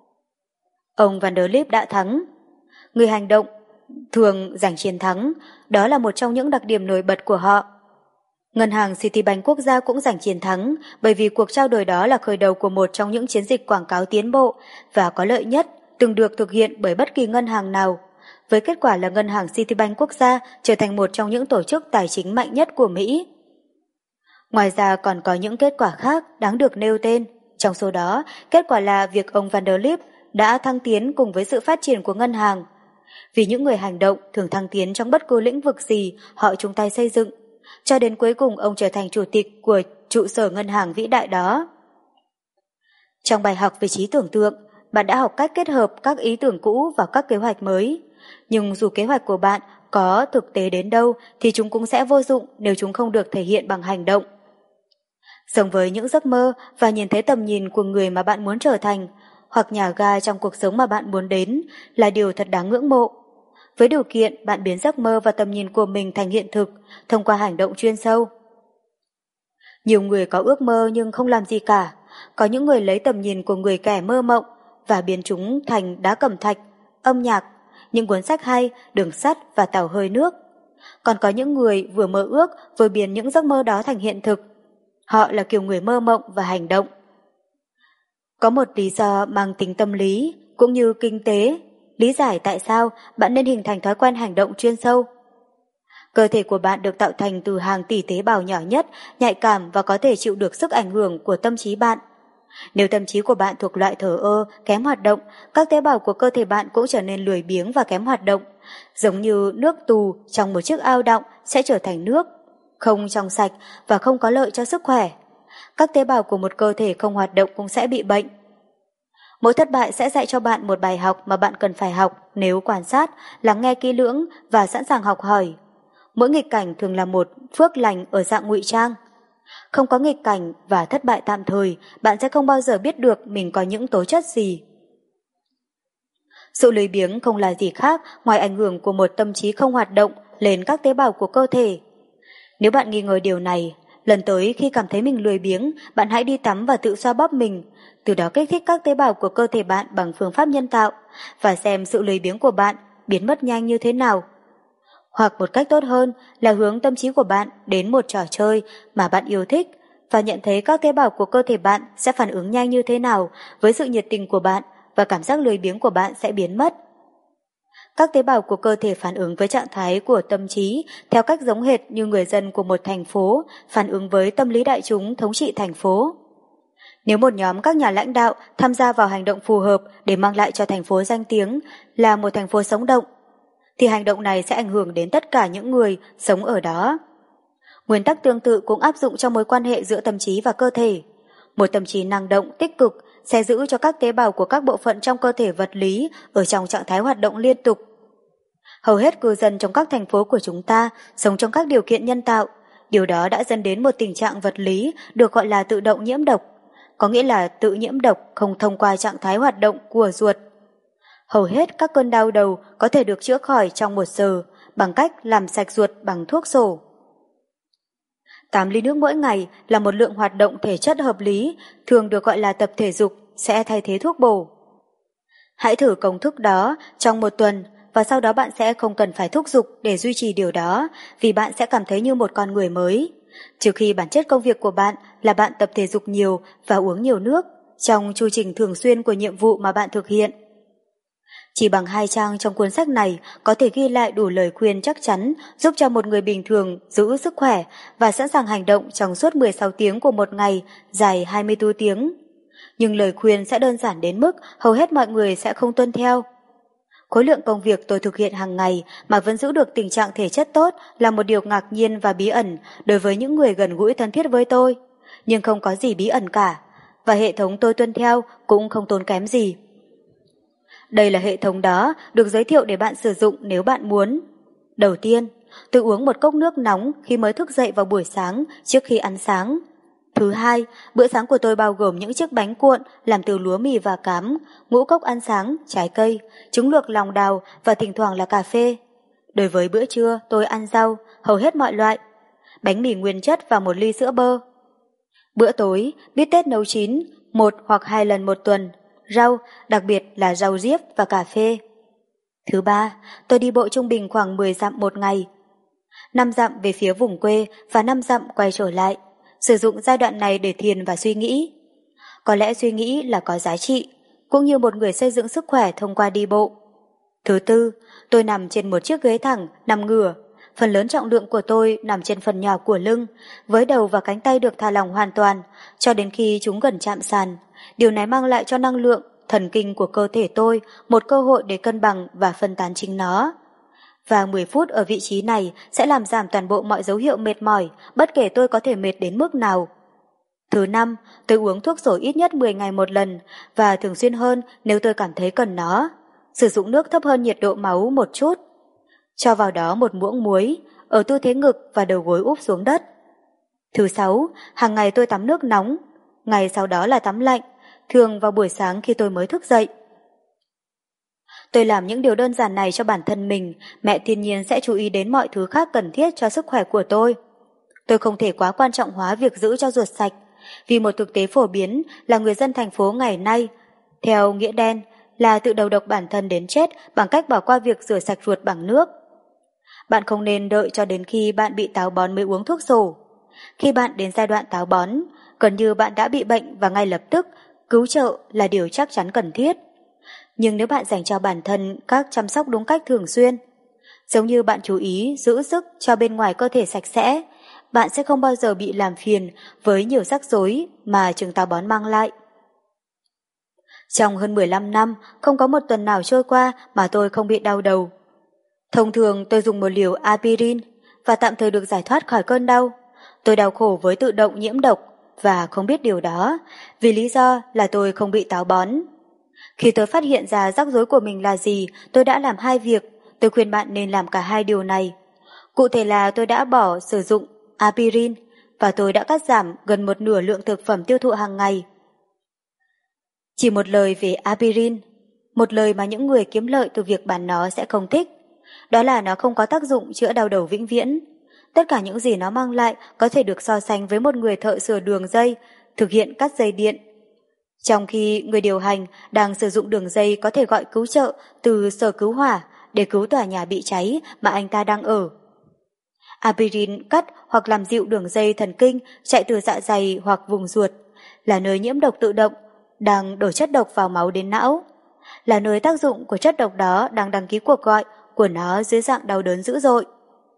Ông Vanderlip đã thắng. Người hành động thường giành chiến thắng, đó là một trong những đặc điểm nổi bật của họ. Ngân hàng Citibank quốc gia cũng giành chiến thắng bởi vì cuộc trao đổi đó là khởi đầu của một trong những chiến dịch quảng cáo tiến bộ và có lợi nhất từng được thực hiện bởi bất kỳ ngân hàng nào, với kết quả là ngân hàng Citibank quốc gia trở thành một trong những tổ chức tài chính mạnh nhất của Mỹ. Ngoài ra còn có những kết quả khác đáng được nêu tên, trong số đó kết quả là việc ông Vanderlip đã thăng tiến cùng với sự phát triển của ngân hàng. Vì những người hành động thường thăng tiến trong bất cứ lĩnh vực gì họ chung tay xây dựng, cho đến cuối cùng ông trở thành chủ tịch của trụ sở ngân hàng vĩ đại đó. Trong bài học về trí tưởng tượng, bạn đã học cách kết hợp các ý tưởng cũ vào các kế hoạch mới. Nhưng dù kế hoạch của bạn có thực tế đến đâu thì chúng cũng sẽ vô dụng nếu chúng không được thể hiện bằng hành động. Sống với những giấc mơ và nhìn thấy tầm nhìn của người mà bạn muốn trở thành, hoặc nhà ga trong cuộc sống mà bạn muốn đến là điều thật đáng ngưỡng mộ. Với điều kiện bạn biến giấc mơ và tầm nhìn của mình thành hiện thực thông qua hành động chuyên sâu. Nhiều người có ước mơ nhưng không làm gì cả. Có những người lấy tầm nhìn của người kẻ mơ mộng và biến chúng thành đá cẩm thạch, âm nhạc, những cuốn sách hay, đường sắt và tàu hơi nước. Còn có những người vừa mơ ước vừa biến những giấc mơ đó thành hiện thực. Họ là kiểu người mơ mộng và hành động. Có một lý do mang tính tâm lý cũng như kinh tế, lý giải tại sao bạn nên hình thành thói quen hành động chuyên sâu. Cơ thể của bạn được tạo thành từ hàng tỷ tế bào nhỏ nhất, nhạy cảm và có thể chịu được sức ảnh hưởng của tâm trí bạn. Nếu tâm trí của bạn thuộc loại thờ ơ, kém hoạt động, các tế bào của cơ thể bạn cũng trở nên lười biếng và kém hoạt động. Giống như nước tù trong một chiếc ao đọng sẽ trở thành nước, không trong sạch và không có lợi cho sức khỏe. Các tế bào của một cơ thể không hoạt động cũng sẽ bị bệnh. Mỗi thất bại sẽ dạy cho bạn một bài học mà bạn cần phải học nếu quan sát, lắng nghe kỹ lưỡng và sẵn sàng học hỏi. Mỗi nghịch cảnh thường là một phước lành ở dạng ngụy trang. Không có nghịch cảnh và thất bại tạm thời, bạn sẽ không bao giờ biết được mình có những tố chất gì. Sự lười biếng không là gì khác ngoài ảnh hưởng của một tâm trí không hoạt động lên các tế bào của cơ thể. Nếu bạn nghi ngờ điều này, lần tới khi cảm thấy mình lười biếng, bạn hãy đi tắm và tự xoa bóp mình, từ đó kích thích các tế bào của cơ thể bạn bằng phương pháp nhân tạo và xem sự lười biếng của bạn biến mất nhanh như thế nào. Hoặc một cách tốt hơn là hướng tâm trí của bạn đến một trò chơi mà bạn yêu thích và nhận thấy các tế bào của cơ thể bạn sẽ phản ứng nhanh như thế nào với sự nhiệt tình của bạn và cảm giác lười biếng của bạn sẽ biến mất. Các tế bào của cơ thể phản ứng với trạng thái của tâm trí theo cách giống hệt như người dân của một thành phố phản ứng với tâm lý đại chúng thống trị thành phố. Nếu một nhóm các nhà lãnh đạo tham gia vào hành động phù hợp để mang lại cho thành phố danh tiếng là một thành phố sống động, thì hành động này sẽ ảnh hưởng đến tất cả những người sống ở đó. Nguyên tắc tương tự cũng áp dụng trong mối quan hệ giữa tâm trí và cơ thể. Một tâm trí năng động, tích cực sẽ giữ cho các tế bào của các bộ phận trong cơ thể vật lý ở trong trạng thái hoạt động liên tục. Hầu hết cư dân trong các thành phố của chúng ta sống trong các điều kiện nhân tạo. Điều đó đã dẫn đến một tình trạng vật lý được gọi là tự động nhiễm độc, có nghĩa là tự nhiễm độc không thông qua trạng thái hoạt động của ruột. Hầu hết các cơn đau đầu có thể được chữa khỏi trong một giờ bằng cách làm sạch ruột bằng thuốc sổ. tám ly nước mỗi ngày là một lượng hoạt động thể chất hợp lý, thường được gọi là tập thể dục, sẽ thay thế thuốc bổ. Hãy thử công thức đó trong một tuần và sau đó bạn sẽ không cần phải thúc giục để duy trì điều đó vì bạn sẽ cảm thấy như một con người mới. Trừ khi bản chất công việc của bạn là bạn tập thể dục nhiều và uống nhiều nước trong chu trình thường xuyên của nhiệm vụ mà bạn thực hiện. Chỉ bằng hai trang trong cuốn sách này có thể ghi lại đủ lời khuyên chắc chắn giúp cho một người bình thường giữ sức khỏe và sẵn sàng hành động trong suốt mười sáu tiếng của một ngày dài hai mươi tư tiếng. Nhưng lời khuyên sẽ đơn giản đến mức hầu hết mọi người sẽ không tuân theo. Khối lượng công việc tôi thực hiện hàng ngày mà vẫn giữ được tình trạng thể chất tốt là một điều ngạc nhiên và bí ẩn đối với những người gần gũi thân thiết với tôi. Nhưng không có gì bí ẩn cả, và hệ thống tôi tuân theo cũng không tốn kém gì. Đây là hệ thống đó được giới thiệu để bạn sử dụng nếu bạn muốn. Đầu tiên, tôi uống một cốc nước nóng khi mới thức dậy vào buổi sáng trước khi ăn sáng. Thứ hai, bữa sáng của tôi bao gồm những chiếc bánh cuộn làm từ lúa mì và cám, ngũ cốc ăn sáng, trái cây, trứng luộc lòng đào và thỉnh thoảng là cà phê. Đối với bữa trưa, tôi ăn rau, hầu hết mọi loại, bánh mì nguyên chất và một ly sữa bơ. Bữa tối, bít tết nấu chín, một hoặc hai lần một tuần, rau, đặc biệt là rau diếp và cà phê. Thứ ba, tôi đi bộ trung bình khoảng mười dặm một ngày. năm dặm về phía vùng quê và năm dặm quay trở lại. Sử dụng giai đoạn này để thiền và suy nghĩ. Có lẽ suy nghĩ là có giá trị, cũng như một người xây dựng sức khỏe thông qua đi bộ. Thứ tư, tôi nằm trên một chiếc ghế thẳng, nằm ngửa. Phần lớn trọng lượng của tôi nằm trên phần nhỏ của lưng, với đầu và cánh tay được thả lỏng hoàn toàn, cho đến khi chúng gần chạm sàn. Điều này mang lại cho năng lượng, thần kinh của cơ thể tôi một cơ hội để cân bằng và phân tán chính nó. Và mười phút ở vị trí này sẽ làm giảm toàn bộ mọi dấu hiệu mệt mỏi, bất kể tôi có thể mệt đến mức nào. Thứ năm, tôi uống thuốc sổ ít nhất mười ngày một lần và thường xuyên hơn nếu tôi cảm thấy cần nó. Sử dụng nước thấp hơn nhiệt độ máu một chút. Cho vào đó một muỗng muối, ở tư thế ngực và đầu gối úp xuống đất. Thứ sáu, hàng ngày tôi tắm nước nóng, ngày sau đó là tắm lạnh, thường vào buổi sáng khi tôi mới thức dậy. Tôi làm những điều đơn giản này cho bản thân mình, mẹ thiên nhiên sẽ chú ý đến mọi thứ khác cần thiết cho sức khỏe của tôi. Tôi không thể quá quan trọng hóa việc giữ cho ruột sạch, vì một thực tế phổ biến là người dân thành phố ngày nay, theo nghĩa đen, là tự đầu độc bản thân đến chết bằng cách bỏ qua việc rửa sạch ruột bằng nước. Bạn không nên đợi cho đến khi bạn bị táo bón mới uống thuốc sổ. Khi bạn đến giai đoạn táo bón, gần như bạn đã bị bệnh và ngay lập tức cứu trợ là điều chắc chắn cần thiết. Nhưng nếu bạn dành cho bản thân các chăm sóc đúng cách thường xuyên, giống như bạn chú ý giữ sức cho bên ngoài cơ thể sạch sẽ, bạn sẽ không bao giờ bị làm phiền với nhiều rắc rối mà chứng táo bón mang lại. Trong hơn mười lăm năm, không có một tuần nào trôi qua mà tôi không bị đau đầu. Thông thường tôi dùng một liều aspirin và tạm thời được giải thoát khỏi cơn đau. Tôi đau khổ với tự động nhiễm độc và không biết điều đó, vì lý do là tôi không bị táo bón. Khi tôi phát hiện ra rắc rối của mình là gì, tôi đã làm hai việc. Tôi khuyên bạn nên làm cả hai điều này. Cụ thể là tôi đã bỏ sử dụng aspirin và tôi đã cắt giảm gần một nửa lượng thực phẩm tiêu thụ hàng ngày. Chỉ một lời về aspirin, một lời mà những người kiếm lợi từ việc bán nó sẽ không thích. Đó là nó không có tác dụng chữa đau đầu vĩnh viễn. Tất cả những gì nó mang lại có thể được so sánh với một người thợ sửa đường dây, thực hiện cắt dây điện. Trong khi người điều hành đang sử dụng đường dây có thể gọi cứu trợ từ sở cứu hỏa để cứu tòa nhà bị cháy mà anh ta đang ở. Aspirin cắt hoặc làm dịu đường dây thần kinh chạy từ dạ dày hoặc vùng ruột, là nơi nhiễm độc tự động đang đổ chất độc vào máu đến não, là nơi tác dụng của chất độc đó đang đăng ký cuộc gọi của nó dưới dạng đau đớn dữ dội.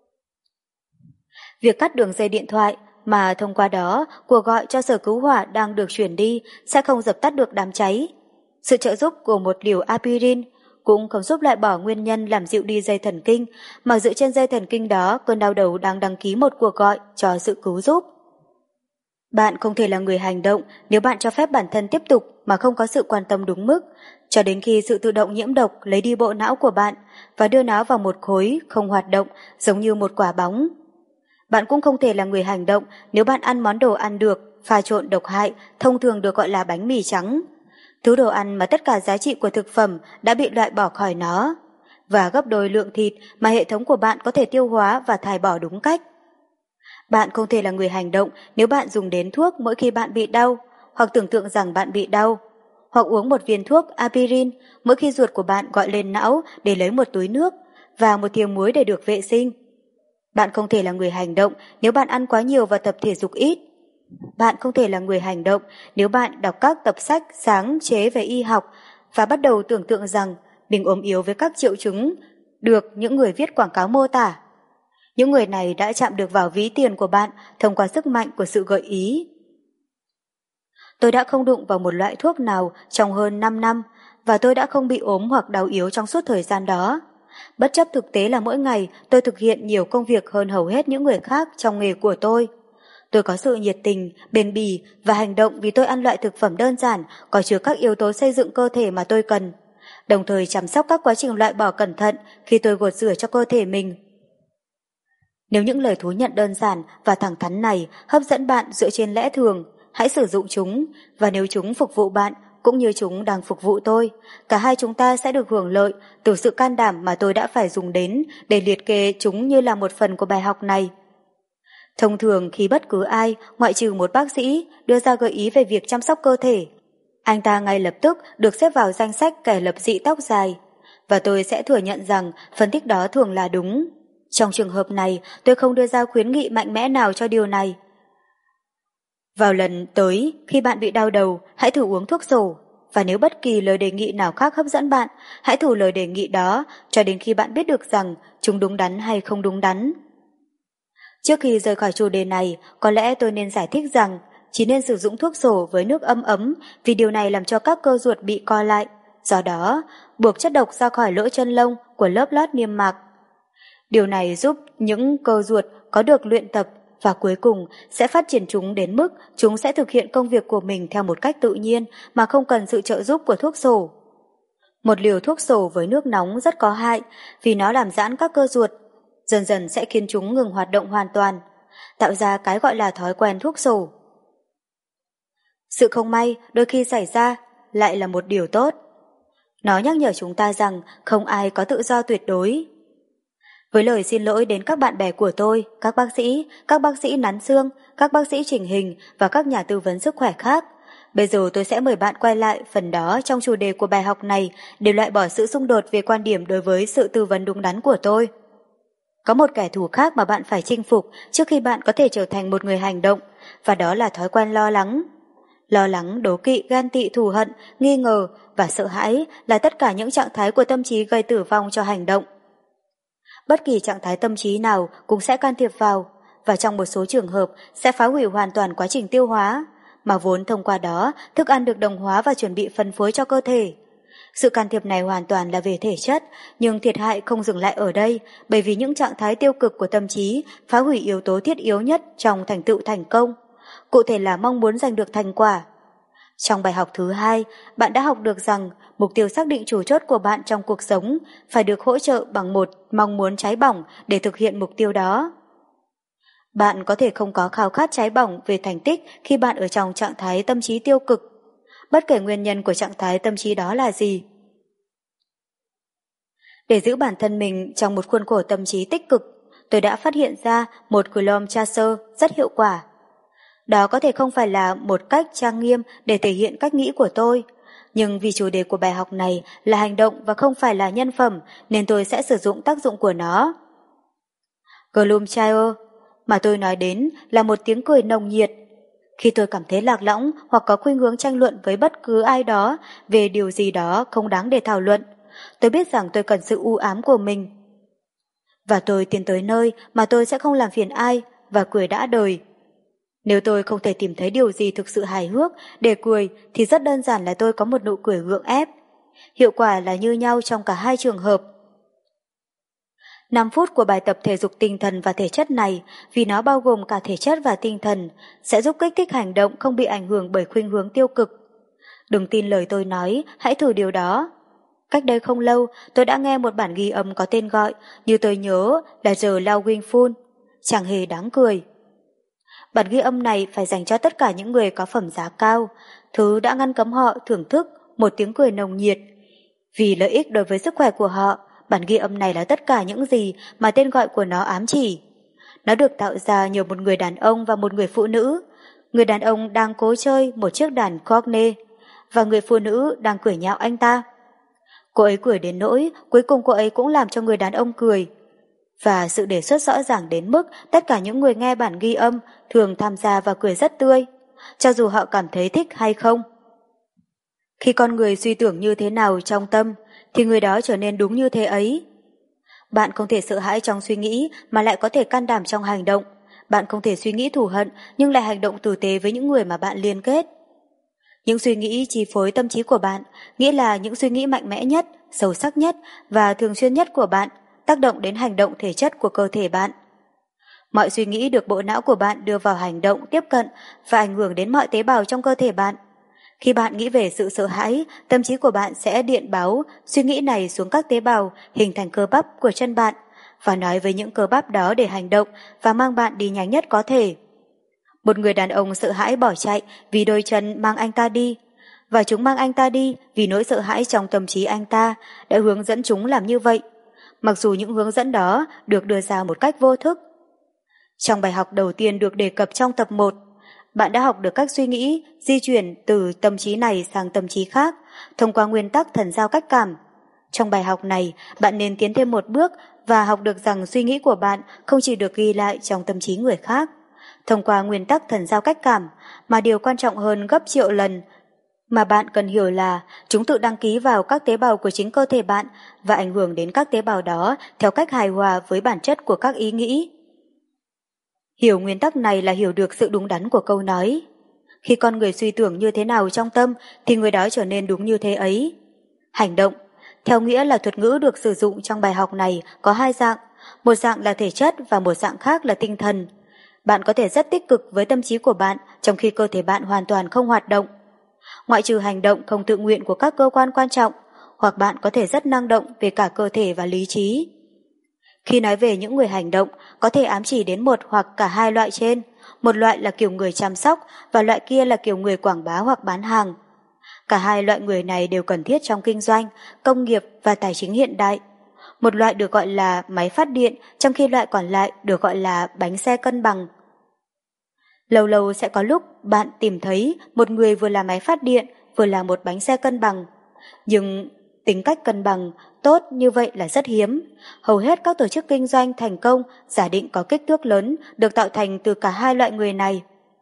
Việc cắt đường dây điện thoại mà thông qua đó cuộc gọi cho sở cứu hỏa đang được chuyển đi sẽ không dập tắt được đám cháy. Sự trợ giúp của một liều aspirin cũng không giúp loại bỏ nguyên nhân làm dịu đi dây thần kinh, mà dựa trên dây thần kinh đó cơn đau đầu đang đăng ký một cuộc gọi cho sự cứu giúp. Bạn không thể là người hành động nếu bạn cho phép bản thân tiếp tục mà không có sự quan tâm đúng mức, cho đến khi sự tự động nhiễm độc lấy đi bộ não của bạn và đưa nó vào một khối không hoạt động giống như một quả bóng. Bạn cũng không thể là người hành động nếu bạn ăn món đồ ăn được, pha trộn độc hại, thông thường được gọi là bánh mì trắng. Thứ đồ ăn mà tất cả giá trị của thực phẩm đã bị loại bỏ khỏi nó, và gấp đôi lượng thịt mà hệ thống của bạn có thể tiêu hóa và thải bỏ đúng cách. Bạn không thể là người hành động nếu bạn dùng đến thuốc mỗi khi bạn bị đau, hoặc tưởng tượng rằng bạn bị đau, hoặc uống một viên thuốc aspirin mỗi khi ruột của bạn gọi lên não để lấy một túi nước và một thìa muối để được vệ sinh. Bạn không thể là người hành động nếu bạn ăn quá nhiều và tập thể dục ít. Bạn không thể là người hành động nếu bạn đọc các tập sách sáng chế về y học và bắt đầu tưởng tượng rằng mình ốm yếu với các triệu chứng được những người viết quảng cáo mô tả. Những người này đã chạm được vào ví tiền của bạn thông qua sức mạnh của sự gợi ý. Tôi đã không đụng vào một loại thuốc nào trong hơn năm năm và tôi đã không bị ốm hoặc đau yếu trong suốt thời gian đó. Bất chấp thực tế là mỗi ngày tôi thực hiện nhiều công việc hơn hầu hết những người khác trong nghề của tôi. Tôi có sự nhiệt tình, bền bỉ và hành động vì tôi ăn loại thực phẩm đơn giản có chứa các yếu tố xây dựng cơ thể mà tôi cần, đồng thời chăm sóc các quá trình loại bỏ cẩn thận khi tôi gột rửa cho cơ thể mình. Nếu những lời thú nhận đơn giản và thẳng thắn này hấp dẫn bạn dựa trên lẽ thường, hãy sử dụng chúng, và nếu chúng phục vụ bạn cũng như chúng đang phục vụ tôi, cả hai chúng ta sẽ được hưởng lợi từ sự can đảm mà tôi đã phải dùng đến để liệt kê chúng như là một phần của bài học này. Thông thường khi bất cứ ai, ngoại trừ một bác sĩ, đưa ra gợi ý về việc chăm sóc cơ thể, anh ta ngay lập tức được xếp vào danh sách kẻ lập dị tóc dài, và tôi sẽ thừa nhận rằng phân tích đó thường là đúng. Trong trường hợp này, tôi không đưa ra khuyến nghị mạnh mẽ nào cho điều này. Vào lần tới, khi bạn bị đau đầu, hãy thử uống thuốc sổ, và nếu bất kỳ lời đề nghị nào khác hấp dẫn bạn, hãy thử lời đề nghị đó cho đến khi bạn biết được rằng chúng đúng đắn hay không đúng đắn. Trước khi rời khỏi chủ đề này, có lẽ tôi nên giải thích rằng chỉ nên sử dụng thuốc sổ với nước ấm ấm, vì điều này làm cho các cơ ruột bị co lại, do đó buộc chất độc ra khỏi lỗ chân lông của lớp lót niêm mạc. Điều này giúp những cơ ruột có được luyện tập và cuối cùng sẽ phát triển chúng đến mức chúng sẽ thực hiện công việc của mình theo một cách tự nhiên mà không cần sự trợ giúp của thuốc sổ. Một liều thuốc sổ với nước nóng rất có hại vì nó làm giãn các cơ ruột, dần dần sẽ khiến chúng ngừng hoạt động hoàn toàn, tạo ra cái gọi là thói quen thuốc sổ. Sự không may đôi khi xảy ra lại là một điều tốt. Nó nhắc nhở chúng ta rằng không ai có tự do tuyệt đối. Với lời xin lỗi đến các bạn bè của tôi, các bác sĩ, các bác sĩ nắn xương, các bác sĩ chỉnh hình và các nhà tư vấn sức khỏe khác, bây giờ tôi sẽ mời bạn quay lại phần đó trong chủ đề của bài học này để loại bỏ sự xung đột về quan điểm đối với sự tư vấn đúng đắn của tôi. Có một kẻ thù khác mà bạn phải chinh phục trước khi bạn có thể trở thành một người hành động, và đó là thói quen lo lắng. Lo lắng, đố kỵ, ghen tị, thù hận, nghi ngờ và sợ hãi là tất cả những trạng thái của tâm trí gây tử vong cho hành động. Bất kỳ trạng thái tâm trí nào cũng sẽ can thiệp vào, và trong một số trường hợp sẽ phá hủy hoàn toàn quá trình tiêu hóa, mà vốn thông qua đó thức ăn được đồng hóa và chuẩn bị phân phối cho cơ thể. Sự can thiệp này hoàn toàn là về thể chất, nhưng thiệt hại không dừng lại ở đây, bởi vì những trạng thái tiêu cực của tâm trí phá hủy yếu tố thiết yếu nhất trong thành tựu thành công, cụ thể là mong muốn giành được thành quả. Trong bài học thứ hai, bạn đã học được rằng mục tiêu xác định chủ chốt của bạn trong cuộc sống phải được hỗ trợ bằng một mong muốn cháy bỏng để thực hiện mục tiêu đó. Bạn có thể không có khao khát cháy bỏng về thành tích khi bạn ở trong trạng thái tâm trí tiêu cực, bất kể nguyên nhân của trạng thái tâm trí đó là gì. Để giữ bản thân mình trong một khuôn khổ tâm trí tích cực, tôi đã phát hiện ra một Glom Chaser rất hiệu quả. Đó có thể không phải là một cách trang nghiêm để thể hiện cách nghĩ của tôi, nhưng vì chủ đề của bài học này là hành động và không phải là nhân phẩm nên tôi sẽ sử dụng tác dụng của nó. Glom Chaser mà tôi nói đến là một tiếng cười nồng nhiệt. Khi tôi cảm thấy lạc lõng hoặc có khuynh hướng tranh luận với bất cứ ai đó về điều gì đó không đáng để thảo luận, tôi biết rằng tôi cần sự u ám của mình. Và tôi tiến tới nơi mà tôi sẽ không làm phiền ai và cười đã đời. Nếu tôi không thể tìm thấy điều gì thực sự hài hước để cười thì rất đơn giản là tôi có một nụ cười gượng ép. Hiệu quả là như nhau trong cả hai trường hợp. năm phút của bài tập thể dục tinh thần và thể chất này, vì nó bao gồm cả thể chất và tinh thần, sẽ giúp kích thích hành động không bị ảnh hưởng bởi khuynh hướng tiêu cực. Đừng tin lời tôi nói, hãy thử điều đó. Cách đây không lâu, tôi đã nghe một bản ghi âm có tên gọi, như tôi nhớ là The Laughing Fool. Chẳng hề đáng cười. Bản ghi âm này phải dành cho tất cả những người có phẩm giá cao, thứ đã ngăn cấm họ thưởng thức một tiếng cười nồng nhiệt. Vì lợi ích đối với sức khỏe của họ, bản ghi âm này là tất cả những gì mà tên gọi của nó ám chỉ. Nó được tạo ra nhờ một người đàn ông và một người phụ nữ. Người đàn ông đang cố chơi một chiếc đàn cornet, và người phụ nữ đang cười nhạo anh ta. Cô ấy cười đến nỗi, cuối cùng cô ấy cũng làm cho người đàn ông cười. Và sự đề xuất rõ ràng đến mức tất cả những người nghe bản ghi âm thường tham gia và cười rất tươi, cho dù họ cảm thấy thích hay không. Khi con người suy tưởng như thế nào trong tâm, thì người đó trở nên đúng như thế ấy. Bạn không thể sợ hãi trong suy nghĩ mà lại có thể can đảm trong hành động. Bạn không thể suy nghĩ thù hận nhưng lại hành động tử tế với những người mà bạn liên kết. Những suy nghĩ chi phối tâm trí của bạn, nghĩa là những suy nghĩ mạnh mẽ nhất, sâu sắc nhất và thường xuyên nhất của bạn, tác động đến hành động thể chất của cơ thể bạn. Mọi suy nghĩ được bộ não của bạn đưa vào hành động tiếp cận và ảnh hưởng đến mọi tế bào trong cơ thể bạn. Khi bạn nghĩ về sự sợ hãi, tâm trí của bạn sẽ điện báo suy nghĩ này xuống các tế bào hình thành cơ bắp của chân bạn và nói với những cơ bắp đó để hành động và mang bạn đi nhanh nhất có thể. Một người đàn ông sợ hãi bỏ chạy vì đôi chân mang anh ta đi, và chúng mang anh ta đi vì nỗi sợ hãi trong tâm trí anh ta đã hướng dẫn chúng làm như vậy, mặc dù những hướng dẫn đó được đưa ra một cách vô thức. Trong bài học đầu tiên được đề cập trong tập một, bạn đã học được cách suy nghĩ di chuyển từ tâm trí này sang tâm trí khác thông qua nguyên tắc thần giao cách cảm. Trong bài học này, bạn nên tiến thêm một bước và học được rằng suy nghĩ của bạn không chỉ được ghi lại trong tâm trí người khác thông qua nguyên tắc thần giao cách cảm, mà điều quan trọng hơn gấp triệu lần mà bạn cần hiểu là chúng tự đăng ký vào các tế bào của chính cơ thể bạn và ảnh hưởng đến các tế bào đó theo cách hài hòa với bản chất của các ý nghĩ. Hiểu nguyên tắc này là hiểu được sự đúng đắn của câu nói. Khi con người suy tưởng như thế nào trong tâm thì người đó trở nên đúng như thế ấy. Hành động, theo nghĩa là thuật ngữ được sử dụng trong bài học này, có hai dạng, một dạng là thể chất và một dạng khác là tinh thần. Bạn có thể rất tích cực với tâm trí của bạn trong khi cơ thể bạn hoàn toàn không hoạt động. Ngoại trừ hành động không tự nguyện của các cơ quan quan trọng, hoặc bạn có thể rất năng động về cả cơ thể và lý trí. Khi nói về những người hành động, có thể ám chỉ đến một hoặc cả hai loại trên, một loại là kiểu người chăm sóc và loại kia là kiểu người quảng bá hoặc bán hàng. Cả hai loại người này đều cần thiết trong kinh doanh, công nghiệp và tài chính hiện đại. Một loại được gọi là máy phát điện, trong khi loại còn lại được gọi là bánh xe cân bằng. Lâu lâu sẽ có lúc bạn tìm thấy một người vừa là máy phát điện, vừa là một bánh xe cân bằng. Nhưng tính cách cân bằng, tốt như vậy là rất hiếm. Hầu hết các tổ chức kinh doanh thành công giả định có kích thước lớn được tạo thành từ cả hai loại người này.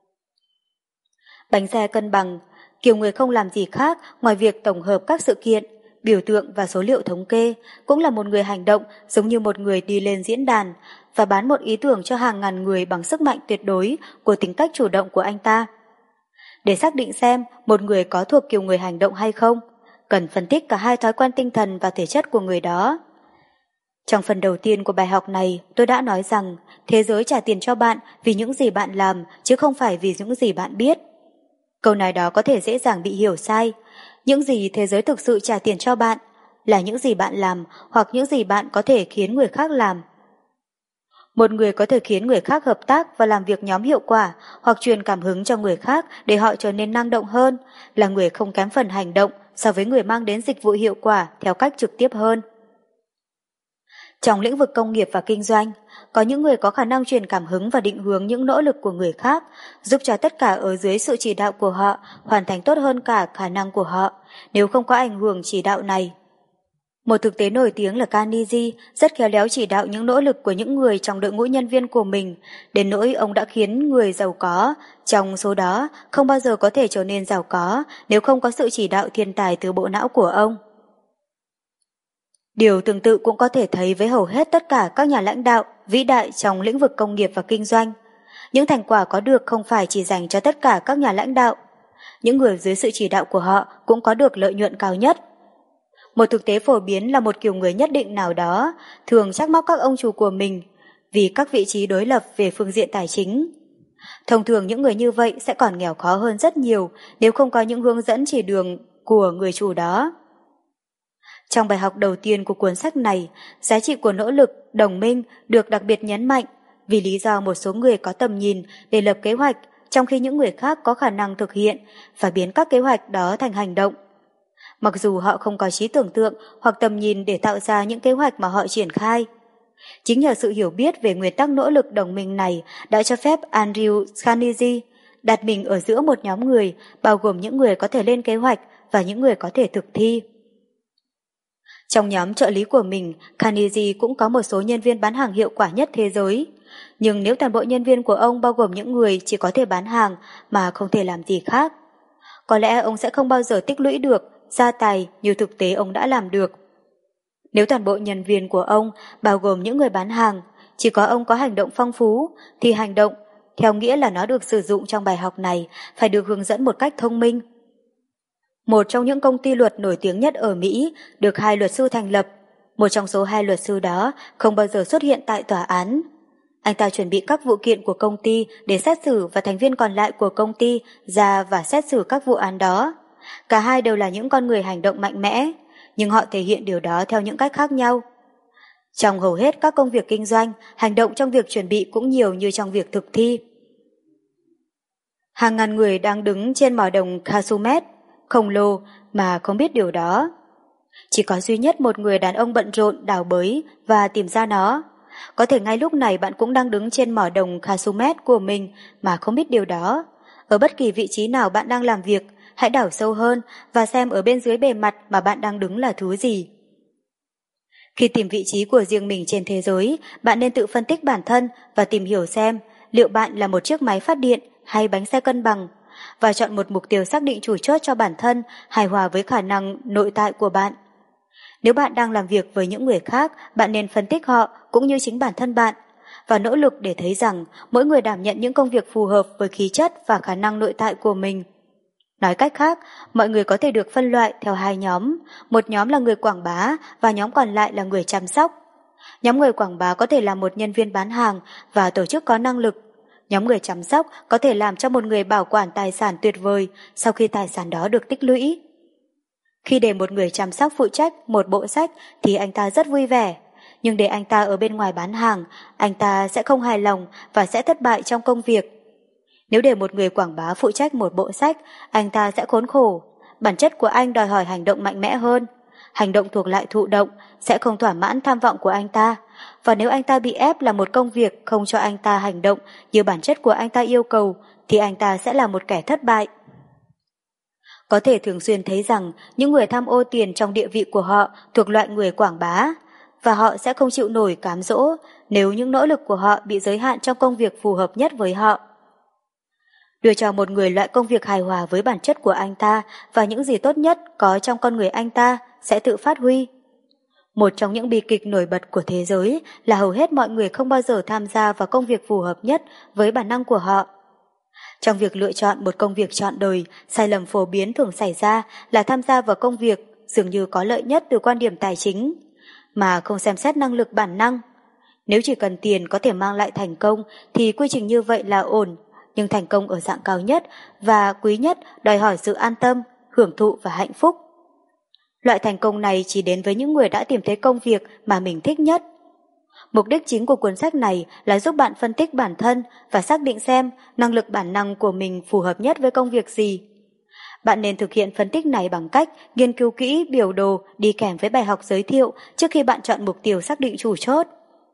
Bánh xe cân bằng, kiểu người không làm gì khác ngoài việc tổng hợp các sự kiện, biểu tượng và số liệu thống kê, cũng là một người hành động giống như một người đi lên diễn đàn và bán một ý tưởng cho hàng ngàn người bằng sức mạnh tuyệt đối của tính cách chủ động của anh ta. Để xác định xem một người có thuộc kiểu người hành động hay không, cần phân tích cả hai thói quen tinh thần và thể chất của người đó. Trong phần đầu tiên của bài học này, tôi đã nói rằng thế giới trả tiền cho bạn vì những gì bạn làm chứ không phải vì những gì bạn biết. Câu nói đó có thể dễ dàng bị hiểu sai. Những gì thế giới thực sự trả tiền cho bạn là những gì bạn làm hoặc những gì bạn có thể khiến người khác làm. Một người có thể khiến người khác hợp tác và làm việc nhóm hiệu quả hoặc truyền cảm hứng cho người khác để họ trở nên năng động hơn, là người không kém phần hành động so với người mang đến dịch vụ hiệu quả theo cách trực tiếp hơn. Trong lĩnh vực công nghiệp và kinh doanh, có những người có khả năng truyền cảm hứng và định hướng những nỗ lực của người khác, giúp cho tất cả ở dưới sự chỉ đạo của họ hoàn thành tốt hơn cả khả năng của họ, nếu không có ảnh hưởng chỉ đạo này. Một thực tế nổi tiếng là Carnegie rất khéo léo chỉ đạo những nỗ lực của những người trong đội ngũ nhân viên của mình, đến nỗi ông đã khiến người giàu có trong số đó không bao giờ có thể trở nên giàu có nếu không có sự chỉ đạo thiên tài từ bộ não của ông. Điều tương tự cũng có thể thấy với hầu hết tất cả các nhà lãnh đạo vĩ đại trong lĩnh vực công nghiệp và kinh doanh. Những thành quả có được không phải chỉ dành cho tất cả các nhà lãnh đạo. Những người dưới sự chỉ đạo của họ cũng có được lợi nhuận cao nhất. Một thực tế phổ biến là một kiểu người nhất định nào đó thường trách móc các ông chủ của mình vì các vị trí đối lập về phương diện tài chính. Thông thường những người như vậy sẽ còn nghèo khó hơn rất nhiều nếu không có những hướng dẫn chỉ đường của người chủ đó. Trong bài học đầu tiên của cuốn sách này, giá trị của nỗ lực, đồng minh được đặc biệt nhấn mạnh vì lý do một số người có tầm nhìn để lập kế hoạch trong khi những người khác có khả năng thực hiện và biến các kế hoạch đó thành hành động. Mặc dù họ không có trí tưởng tượng hoặc tầm nhìn để tạo ra những kế hoạch mà họ triển khai. Chính nhờ sự hiểu biết về nguyên tắc nỗ lực đồng minh này đã cho phép Andrew Carnegie đặt mình ở giữa một nhóm người bao gồm những người có thể lên kế hoạch và những người có thể thực thi. Trong nhóm trợ lý của mình, Carnegie cũng có một số nhân viên bán hàng hiệu quả nhất thế giới. Nhưng nếu toàn bộ nhân viên của ông bao gồm những người chỉ có thể bán hàng mà không thể làm gì khác, có lẽ ông sẽ không bao giờ tích lũy được gia tài như thực tế ông đã làm được. Nếu toàn bộ nhân viên của ông bao gồm những người bán hàng, chỉ có ông có hành động phong phú, thì hành động, theo nghĩa là nó được sử dụng trong bài học này, phải được hướng dẫn một cách thông minh. Một trong những công ty luật nổi tiếng nhất ở Mỹ được hai luật sư thành lập. Một trong số hai luật sư đó không bao giờ xuất hiện tại tòa án. Anh ta chuẩn bị các vụ kiện của công ty để xét xử và thành viên còn lại của công ty ra và xét xử các vụ án đó. Cả hai đều là những con người hành động mạnh mẽ, nhưng họ thể hiện điều đó theo những cách khác nhau. Trong hầu hết các công việc kinh doanh, hành động trong việc chuẩn bị cũng nhiều như trong việc thực thi. Hàng ngàn người đang đứng trên mỏ đồng Calumet khổng lồ mà không biết điều đó. Chỉ có duy nhất một người đàn ông bận rộn đào bới và tìm ra nó. Có thể ngay lúc này bạn cũng đang đứng trên mỏ đồng Calumet của mình mà không biết điều đó. Ở bất kỳ vị trí nào bạn đang làm việc, hãy đào sâu hơn và xem ở bên dưới bề mặt mà bạn đang đứng là thứ gì. Khi tìm vị trí của riêng mình trên thế giới, bạn nên tự phân tích bản thân và tìm hiểu xem liệu bạn là một chiếc máy phát điện hay bánh xe cân bằng, và chọn một mục tiêu xác định chủ chốt cho bản thân hài hòa với khả năng nội tại của bạn. Nếu bạn đang làm việc với những người khác, bạn nên phân tích họ cũng như chính bản thân bạn và nỗ lực để thấy rằng mỗi người đảm nhận những công việc phù hợp với khí chất và khả năng nội tại của mình. Nói cách khác, mọi người có thể được phân loại theo hai nhóm, một nhóm là người quảng bá và nhóm còn lại là người chăm sóc. Nhóm người quảng bá có thể là một nhân viên bán hàng và tổ chức có năng lực. Nhóm người chăm sóc có thể làm cho một người bảo quản tài sản tuyệt vời sau khi tài sản đó được tích lũy. Khi để một người chăm sóc phụ trách một bộ sách thì anh ta rất vui vẻ, nhưng để anh ta ở bên ngoài bán hàng, anh ta sẽ không hài lòng và sẽ thất bại trong công việc. Nếu để một người quảng bá phụ trách một bộ sách, anh ta sẽ khốn khổ. Bản chất của anh đòi hỏi hành động mạnh mẽ hơn. Hành động thuộc lại thụ động sẽ không thỏa mãn tham vọng của anh ta. Và nếu anh ta bị ép làm một công việc không cho anh ta hành động như bản chất của anh ta yêu cầu, thì anh ta sẽ là một kẻ thất bại. Có thể thường xuyên thấy rằng những người tham ô tiền trong địa vị của họ thuộc loại người quảng bá, và họ sẽ không chịu nổi cám dỗ nếu những nỗ lực của họ bị giới hạn trong công việc phù hợp nhất với họ. Đưa cho một người loại công việc hài hòa với bản chất của anh ta và những gì tốt nhất có trong con người anh ta sẽ tự phát huy. Một trong những bi kịch nổi bật của thế giới là hầu hết mọi người không bao giờ tham gia vào công việc phù hợp nhất với bản năng của họ. Trong việc lựa chọn một công việc trọn đời, sai lầm phổ biến thường xảy ra là tham gia vào công việc dường như có lợi nhất từ quan điểm tài chính, mà không xem xét năng lực bản năng. Nếu chỉ cần tiền có thể mang lại thành công thì quy trình như vậy là ổn, nhưng thành công ở dạng cao nhất và quý nhất đòi hỏi sự an tâm, hưởng thụ và hạnh phúc. Loại thành công này chỉ đến với những người đã tìm thấy công việc mà mình thích nhất. Mục đích chính của cuốn sách này là giúp bạn phân tích bản thân và xác định xem năng lực bản năng của mình phù hợp nhất với công việc gì. Bạn nên thực hiện phân tích này bằng cách nghiên cứu kỹ biểu đồ đi kèm với bài học giới thiệu trước khi bạn chọn mục tiêu xác định chủ chốt.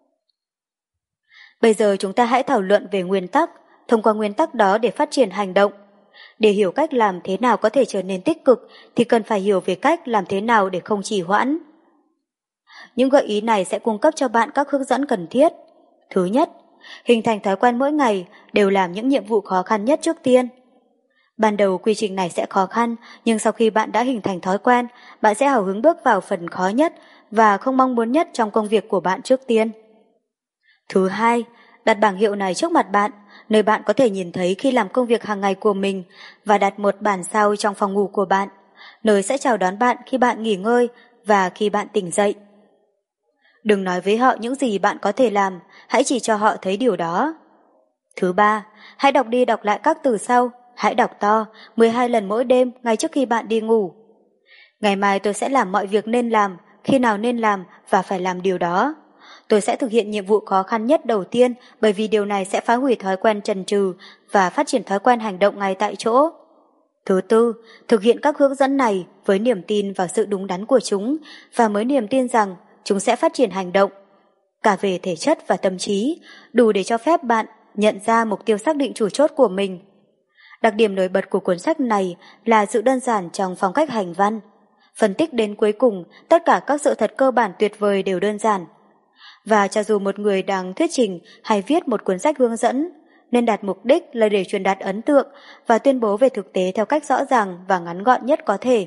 Bây giờ chúng ta hãy thảo luận về nguyên tắc, thông qua nguyên tắc đó để phát triển hành động. Để hiểu cách làm thế nào có thể trở nên tích cực thì cần phải hiểu về cách làm thế nào để không trì hoãn. Những gợi ý này sẽ cung cấp cho bạn các hướng dẫn cần thiết. Thứ nhất, hình thành thói quen mỗi ngày đều làm những nhiệm vụ khó khăn nhất trước tiên. Ban đầu quy trình này sẽ khó khăn, nhưng sau khi bạn đã hình thành thói quen, bạn sẽ hào hứng bước vào phần khó nhất và không mong muốn nhất trong công việc của bạn trước tiên. Thứ hai, đặt bảng hiệu này trước mặt bạn, nơi bạn có thể nhìn thấy khi làm công việc hàng ngày của mình, và đặt một bản sao trong phòng ngủ của bạn, nơi sẽ chào đón bạn khi bạn nghỉ ngơi và khi bạn tỉnh dậy. Đừng nói với họ những gì bạn có thể làm, hãy chỉ cho họ thấy điều đó. Thứ ba, hãy đọc đi đọc lại các từ sau, hãy đọc to, mười hai lần mỗi đêm ngay trước khi bạn đi ngủ. Ngày mai tôi sẽ làm mọi việc nên làm, khi nào nên làm và phải làm điều đó. Tôi sẽ thực hiện nhiệm vụ khó khăn nhất đầu tiên bởi vì điều này sẽ phá hủy thói quen chần chừ và phát triển thói quen hành động ngay tại chỗ. Thứ tư, thực hiện các hướng dẫn này với niềm tin vào sự đúng đắn của chúng và mới niềm tin rằng chúng sẽ phát triển hành động, cả về thể chất và tâm trí, đủ để cho phép bạn nhận ra mục tiêu xác định chủ chốt của mình. Đặc điểm nổi bật của cuốn sách này là sự đơn giản trong phong cách hành văn. Phân tích đến cuối cùng, tất cả các sự thật cơ bản tuyệt vời đều đơn giản. Và cho dù một người đang thuyết trình hay viết một cuốn sách hướng dẫn, nên đạt mục đích là để truyền đạt ấn tượng và tuyên bố về thực tế theo cách rõ ràng và ngắn gọn nhất có thể.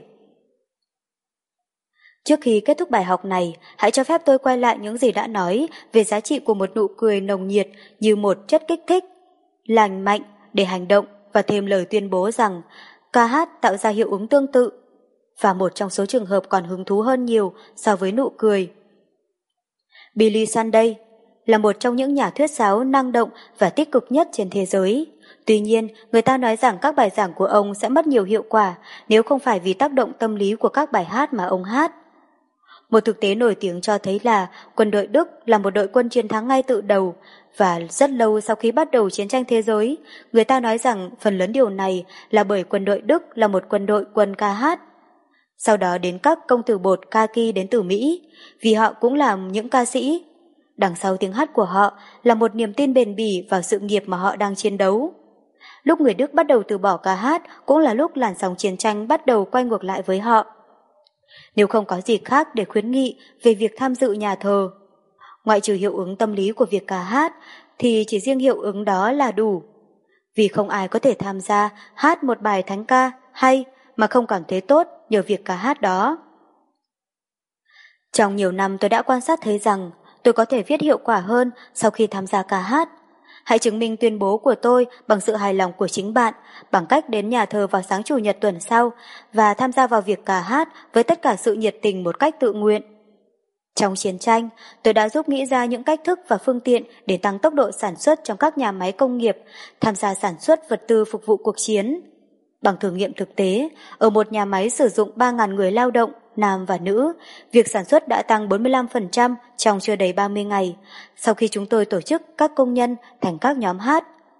Trước khi kết thúc bài học này, hãy cho phép tôi quay lại những gì đã nói về giá trị của một nụ cười nồng nhiệt như một chất kích thích, lành mạnh để hành động, và thêm lời tuyên bố rằng ca hát tạo ra hiệu ứng tương tự, và một trong số trường hợp còn hứng thú hơn nhiều so với nụ cười. Billy Sunday là một trong những nhà thuyết giáo năng động và tích cực nhất trên thế giới. Tuy nhiên, người ta nói rằng các bài giảng của ông sẽ mất nhiều hiệu quả nếu không phải vì tác động tâm lý của các bài hát mà ông hát. Một thực tế nổi tiếng cho thấy là quân đội Đức là một đội quân chiến thắng ngay từ đầu, và rất lâu sau khi bắt đầu chiến tranh thế giới, người ta nói rằng phần lớn điều này là bởi quân đội Đức là một quân đội quân ca hát. Sau đó đến các công tử bột Kaki đến từ Mỹ, vì họ cũng là những ca sĩ. Đằng sau tiếng hát của họ là một niềm tin bền bỉ vào sự nghiệp mà họ đang chiến đấu. Lúc người Đức bắt đầu từ bỏ ca hát cũng là lúc làn sóng chiến tranh bắt đầu quay ngược lại với họ. Nếu không có gì khác để khuyến nghị về việc tham dự nhà thờ, ngoại trừ hiệu ứng tâm lý của việc ca hát, thì chỉ riêng hiệu ứng đó là đủ. Vì không ai có thể tham gia hát một bài thánh ca hay mà không cảm thấy tốt nhờ việc ca hát đó. Trong nhiều năm tôi đã quan sát thấy rằng tôi có thể viết hiệu quả hơn sau khi tham gia ca hát. Hãy chứng minh tuyên bố của tôi bằng sự hài lòng của chính bạn, bằng cách đến nhà thờ vào sáng Chủ nhật tuần sau và tham gia vào việc ca hát với tất cả sự nhiệt tình một cách tự nguyện. Trong chiến tranh, tôi đã giúp nghĩ ra những cách thức và phương tiện để tăng tốc độ sản xuất trong các nhà máy công nghiệp, tham gia sản xuất vật tư phục vụ cuộc chiến. Bằng thử nghiệm thực tế, ở một nhà máy sử dụng ba nghìn người lao động, nam và nữ, việc sản xuất đã tăng bốn mươi lăm phần trăm trong chưa đầy ba mươi ngày, sau khi chúng tôi tổ chức các công nhân thành các nhóm hát.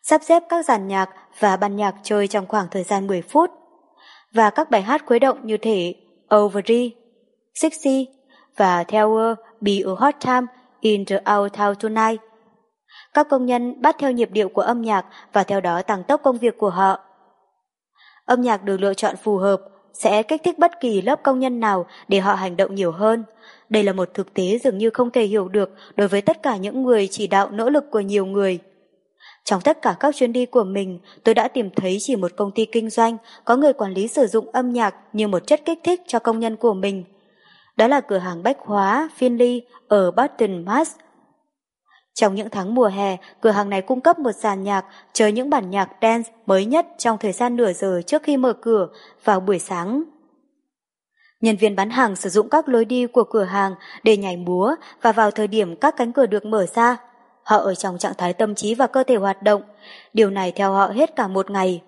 sắp xếp các dàn nhạc và ban nhạc chơi trong khoảng thời gian mười phút, và các bài hát khuấy động như thể Overdue, Sixty và Tower Be a Hot Time in the Old Town Tonight. Các công nhân bắt theo nhịp điệu của âm nhạc và theo đó tăng tốc công việc của họ. Âm nhạc được lựa chọn phù hợp sẽ kích thích bất kỳ lớp công nhân nào để họ hành động nhiều hơn. Đây là một thực tế dường như không thể hiểu được đối với tất cả những người chỉ đạo nỗ lực của nhiều người. Trong tất cả các chuyến đi của mình, tôi đã tìm thấy chỉ một công ty kinh doanh có người quản lý sử dụng âm nhạc như một chất kích thích cho công nhân của mình. Đó là cửa hàng bách hóa Finley ở Boston, Mass. Trong những tháng mùa hè, cửa hàng này cung cấp một dàn nhạc chơi những bản nhạc dance mới nhất trong thời gian nửa giờ trước khi mở cửa vào buổi sáng. Nhân viên bán hàng sử dụng các lối đi của cửa hàng để nhảy múa, và vào thời điểm các cánh cửa được mở ra, họ ở trong trạng thái tâm trí và cơ thể hoạt động. Điều này theo họ hết cả một ngày.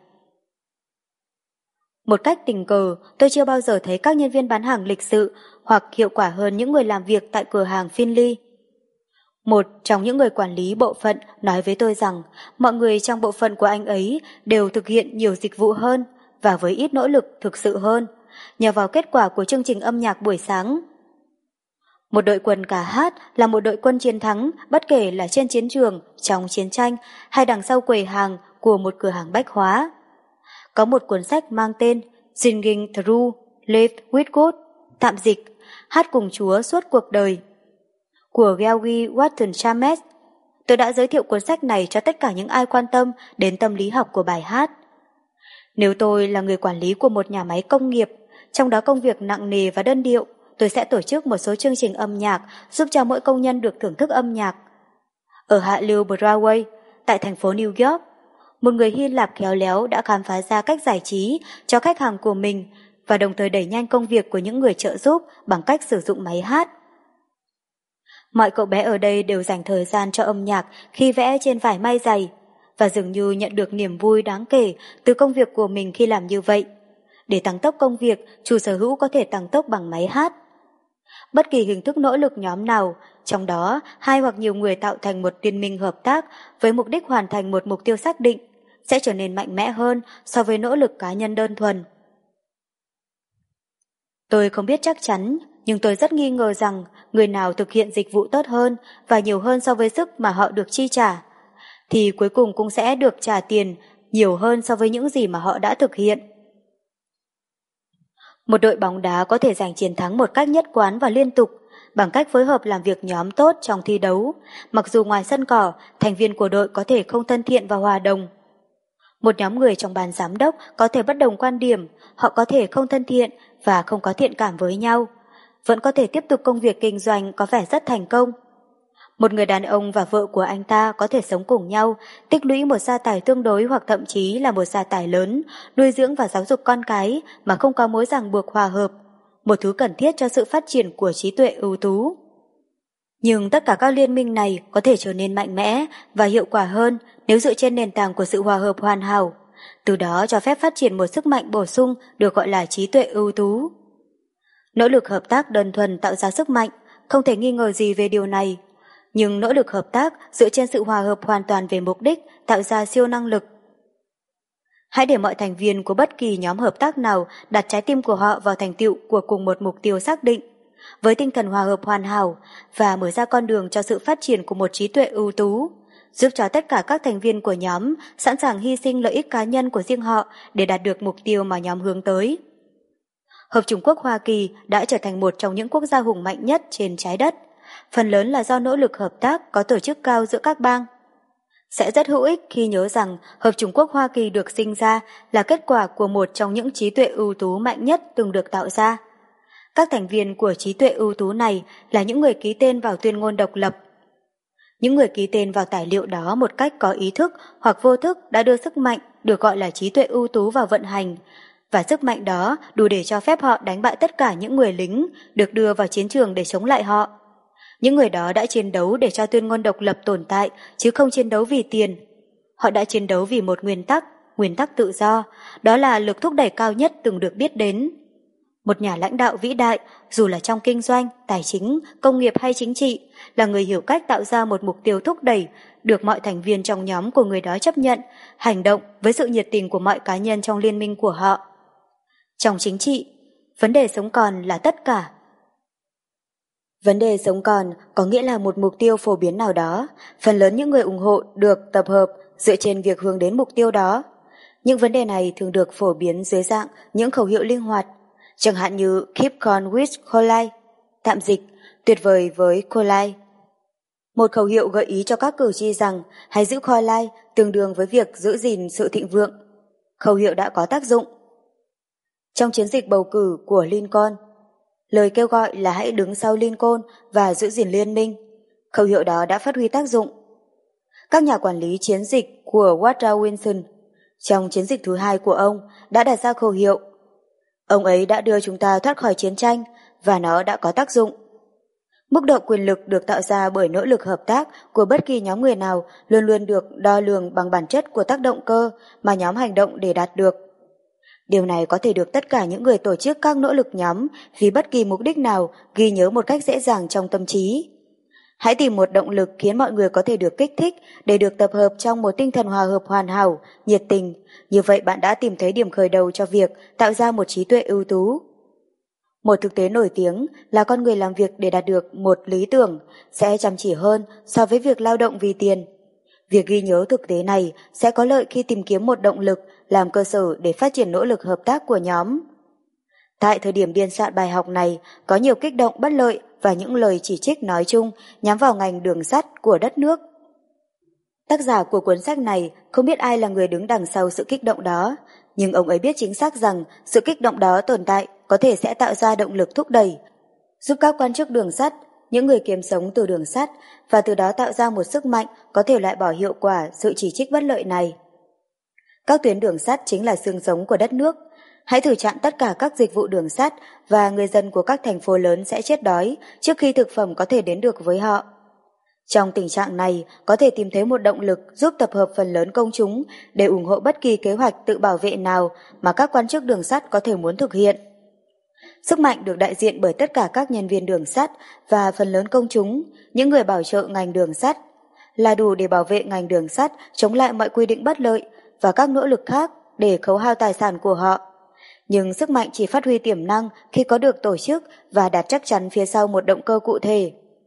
Một cách tình cờ, tôi chưa bao giờ thấy các nhân viên bán hàng lịch sự hoặc hiệu quả hơn những người làm việc tại cửa hàng Finley. Một trong những người quản lý bộ phận nói với tôi rằng mọi người trong bộ phận của anh ấy đều thực hiện nhiều dịch vụ hơn và với ít nỗ lực thực sự hơn, nhờ vào kết quả của chương trình âm nhạc buổi sáng. Một đội quân ca hát là một đội quân chiến thắng bất kể là trên chiến trường, trong chiến tranh hay đằng sau quầy hàng của một cửa hàng bách hóa. Có một cuốn sách mang tên Singing Through Life with God, tạm dịch, hát cùng Chúa suốt cuộc đời, của George Washington Chames. Tôi đã giới thiệu cuốn sách này cho tất cả những ai quan tâm đến tâm lý học của bài hát. Nếu tôi là người quản lý của một nhà máy công nghiệp, trong đó công việc nặng nề và đơn điệu, tôi sẽ tổ chức một số chương trình âm nhạc giúp cho mỗi công nhân được thưởng thức âm nhạc. Ở hạ lưu Broadway, tại thành phố New York, một người Hy Lạp khéo léo đã khám phá ra cách giải trí cho khách hàng của mình và đồng thời đẩy nhanh công việc của những người trợ giúp bằng cách sử dụng máy hát. Mọi cậu bé ở đây đều dành thời gian cho âm nhạc khi vẽ trên vải may dày, và dường như nhận được niềm vui đáng kể từ công việc của mình khi làm như vậy. Để tăng tốc công việc, chủ sở hữu có thể tăng tốc bằng máy hát. Bất kỳ hình thức nỗ lực nhóm nào, trong đó hai hoặc nhiều người tạo thành một liên minh hợp tác với mục đích hoàn thành một mục tiêu xác định, sẽ trở nên mạnh mẽ hơn so với nỗ lực cá nhân đơn thuần. Tôi không biết chắc chắn, nhưng tôi rất nghi ngờ rằng người nào thực hiện dịch vụ tốt hơn và nhiều hơn so với sức mà họ được chi trả, thì cuối cùng cũng sẽ được trả tiền nhiều hơn so với những gì mà họ đã thực hiện. Một đội bóng đá có thể giành chiến thắng một cách nhất quán và liên tục bằng cách phối hợp làm việc nhóm tốt trong thi đấu, mặc dù ngoài sân cỏ, thành viên của đội có thể không thân thiện và hòa đồng. Một nhóm người trong ban giám đốc có thể bất đồng quan điểm, họ có thể không thân thiện và không có thiện cảm với nhau, vẫn có thể tiếp tục công việc kinh doanh có vẻ rất thành công. Một người đàn ông và vợ của anh ta có thể sống cùng nhau, tích lũy một gia tài tương đối hoặc thậm chí là một gia tài lớn, nuôi dưỡng và giáo dục con cái mà không có mối ràng buộc hòa hợp, một thứ cần thiết cho sự phát triển của trí tuệ ưu tú. Nhưng tất cả các liên minh này có thể trở nên mạnh mẽ và hiệu quả hơn nếu dựa trên nền tảng của sự hòa hợp hoàn hảo, từ đó cho phép phát triển một sức mạnh bổ sung được gọi là trí tuệ ưu tú. Nỗ lực hợp tác đơn thuần tạo ra sức mạnh, không thể nghi ngờ gì về điều này. Nhưng nỗ lực hợp tác dựa trên sự hòa hợp hoàn toàn về mục đích tạo ra siêu năng lực. Hãy để mọi thành viên của bất kỳ nhóm hợp tác nào đặt trái tim của họ vào thành tựu của cùng một mục tiêu xác định, với tinh thần hòa hợp hoàn hảo và mở ra con đường cho sự phát triển của một trí tuệ ưu tú, giúp cho tất cả các thành viên của nhóm sẵn sàng hy sinh lợi ích cá nhân của riêng họ để đạt được mục tiêu mà nhóm hướng tới. Hợp Chủng Quốc Hoa Kỳ đã trở thành một trong những quốc gia hùng mạnh nhất trên trái đất, phần lớn là do nỗ lực hợp tác có tổ chức cao giữa các bang. Sẽ rất hữu ích khi nhớ rằng Hợp Chủng Quốc Hoa Kỳ được sinh ra là kết quả của một trong những trí tuệ ưu tú mạnh nhất từng được tạo ra. Các thành viên của trí tuệ ưu tú này là những người ký tên vào tuyên ngôn độc lập. Những người ký tên vào tài liệu đó một cách có ý thức hoặc vô thức đã đưa sức mạnh được gọi là trí tuệ ưu tú vào vận hành, và sức mạnh đó đủ để cho phép họ đánh bại tất cả những người lính được đưa vào chiến trường để chống lại họ. Những người đó đã chiến đấu để cho tuyên ngôn độc lập tồn tại, chứ không chiến đấu vì tiền. Họ đã chiến đấu vì một nguyên tắc, nguyên tắc tự do, đó là lực thúc đẩy cao nhất từng được biết đến. Một nhà lãnh đạo vĩ đại, dù là trong kinh doanh, tài chính, công nghiệp hay chính trị, là người hiểu cách tạo ra một mục tiêu thúc đẩy được mọi thành viên trong nhóm của người đó chấp nhận, hành động với sự nhiệt tình của mọi cá nhân trong liên minh của họ. Trong chính trị, vấn đề sống còn là tất cả. Vấn đề sống còn có nghĩa là một mục tiêu phổ biến nào đó, phần lớn những người ủng hộ được tập hợp dựa trên việc hướng đến mục tiêu đó. Những vấn đề này thường được phổ biến dưới dạng những khẩu hiệu linh hoạt, chẳng hạn như Keep calm with Coraline, tạm dịch, tuyệt vời với Coraline. Một khẩu hiệu gợi ý cho các cử tri rằng hãy giữ Coraline tương đương với việc giữ gìn sự thịnh vượng. Khẩu hiệu đã có tác dụng. Trong chiến dịch bầu cử của Lincoln, lời kêu gọi là hãy đứng sau Lincoln và giữ gìn liên minh. Khẩu hiệu đó đã phát huy tác dụng. Các nhà quản lý chiến dịch của Woodrow Wilson trong chiến dịch thứ hai của ông đã đặt ra khẩu hiệu. Ông ấy đã đưa chúng ta thoát khỏi chiến tranh và nó đã có tác dụng. Mức độ quyền lực được tạo ra bởi nỗ lực hợp tác của bất kỳ nhóm người nào luôn luôn được đo lường bằng bản chất của tác động cơ mà nhóm hành động để đạt được. Điều này có thể được tất cả những người tổ chức các nỗ lực nhóm vì bất kỳ mục đích nào ghi nhớ một cách dễ dàng trong tâm trí. Hãy tìm một động lực khiến mọi người có thể được kích thích để được tập hợp trong một tinh thần hòa hợp hoàn hảo, nhiệt tình. Như vậy bạn đã tìm thấy điểm khởi đầu cho việc tạo ra một trí tuệ ưu tú. Một thực tế nổi tiếng là con người làm việc để đạt được một lý tưởng sẽ chăm chỉ hơn so với việc lao động vì tiền. Việc ghi nhớ thực tế này sẽ có lợi khi tìm kiếm một động lực làm cơ sở để phát triển nỗ lực hợp tác của nhóm. Tại thời điểm biên soạn bài học này, có nhiều kích động bất lợi và những lời chỉ trích nói chung nhắm vào ngành đường sắt của đất nước. Tác giả của cuốn sách này không biết ai là người đứng đằng sau sự kích động đó, nhưng ông ấy biết chính xác rằng sự kích động đó tồn tại có thể sẽ tạo ra động lực thúc đẩy, giúp các quan chức đường sắt, những người kiếm sống từ đường sắt và từ đó tạo ra một sức mạnh có thể loại bỏ hiệu quả sự chỉ trích bất lợi này. Các tuyến đường sắt chính là xương sống của đất nước. Hãy thử chặn tất cả các dịch vụ đường sắt và người dân của các thành phố lớn sẽ chết đói trước khi thực phẩm có thể đến được với họ. Trong tình trạng này, có thể tìm thấy một động lực giúp tập hợp phần lớn công chúng để ủng hộ bất kỳ kế hoạch tự bảo vệ nào mà các quan chức đường sắt có thể muốn thực hiện. Sức mạnh được đại diện bởi tất cả các nhân viên đường sắt và phần lớn công chúng, những người bảo trợ ngành đường sắt, là đủ để bảo vệ ngành đường sắt chống lại mọi quy định bất lợi và các nỗ lực khác để khấu hao tài sản của họ. Nhưng sức mạnh chỉ phát huy tiềm năng khi có được tổ chức và đặt chắc chắn phía sau một động cơ cụ thể.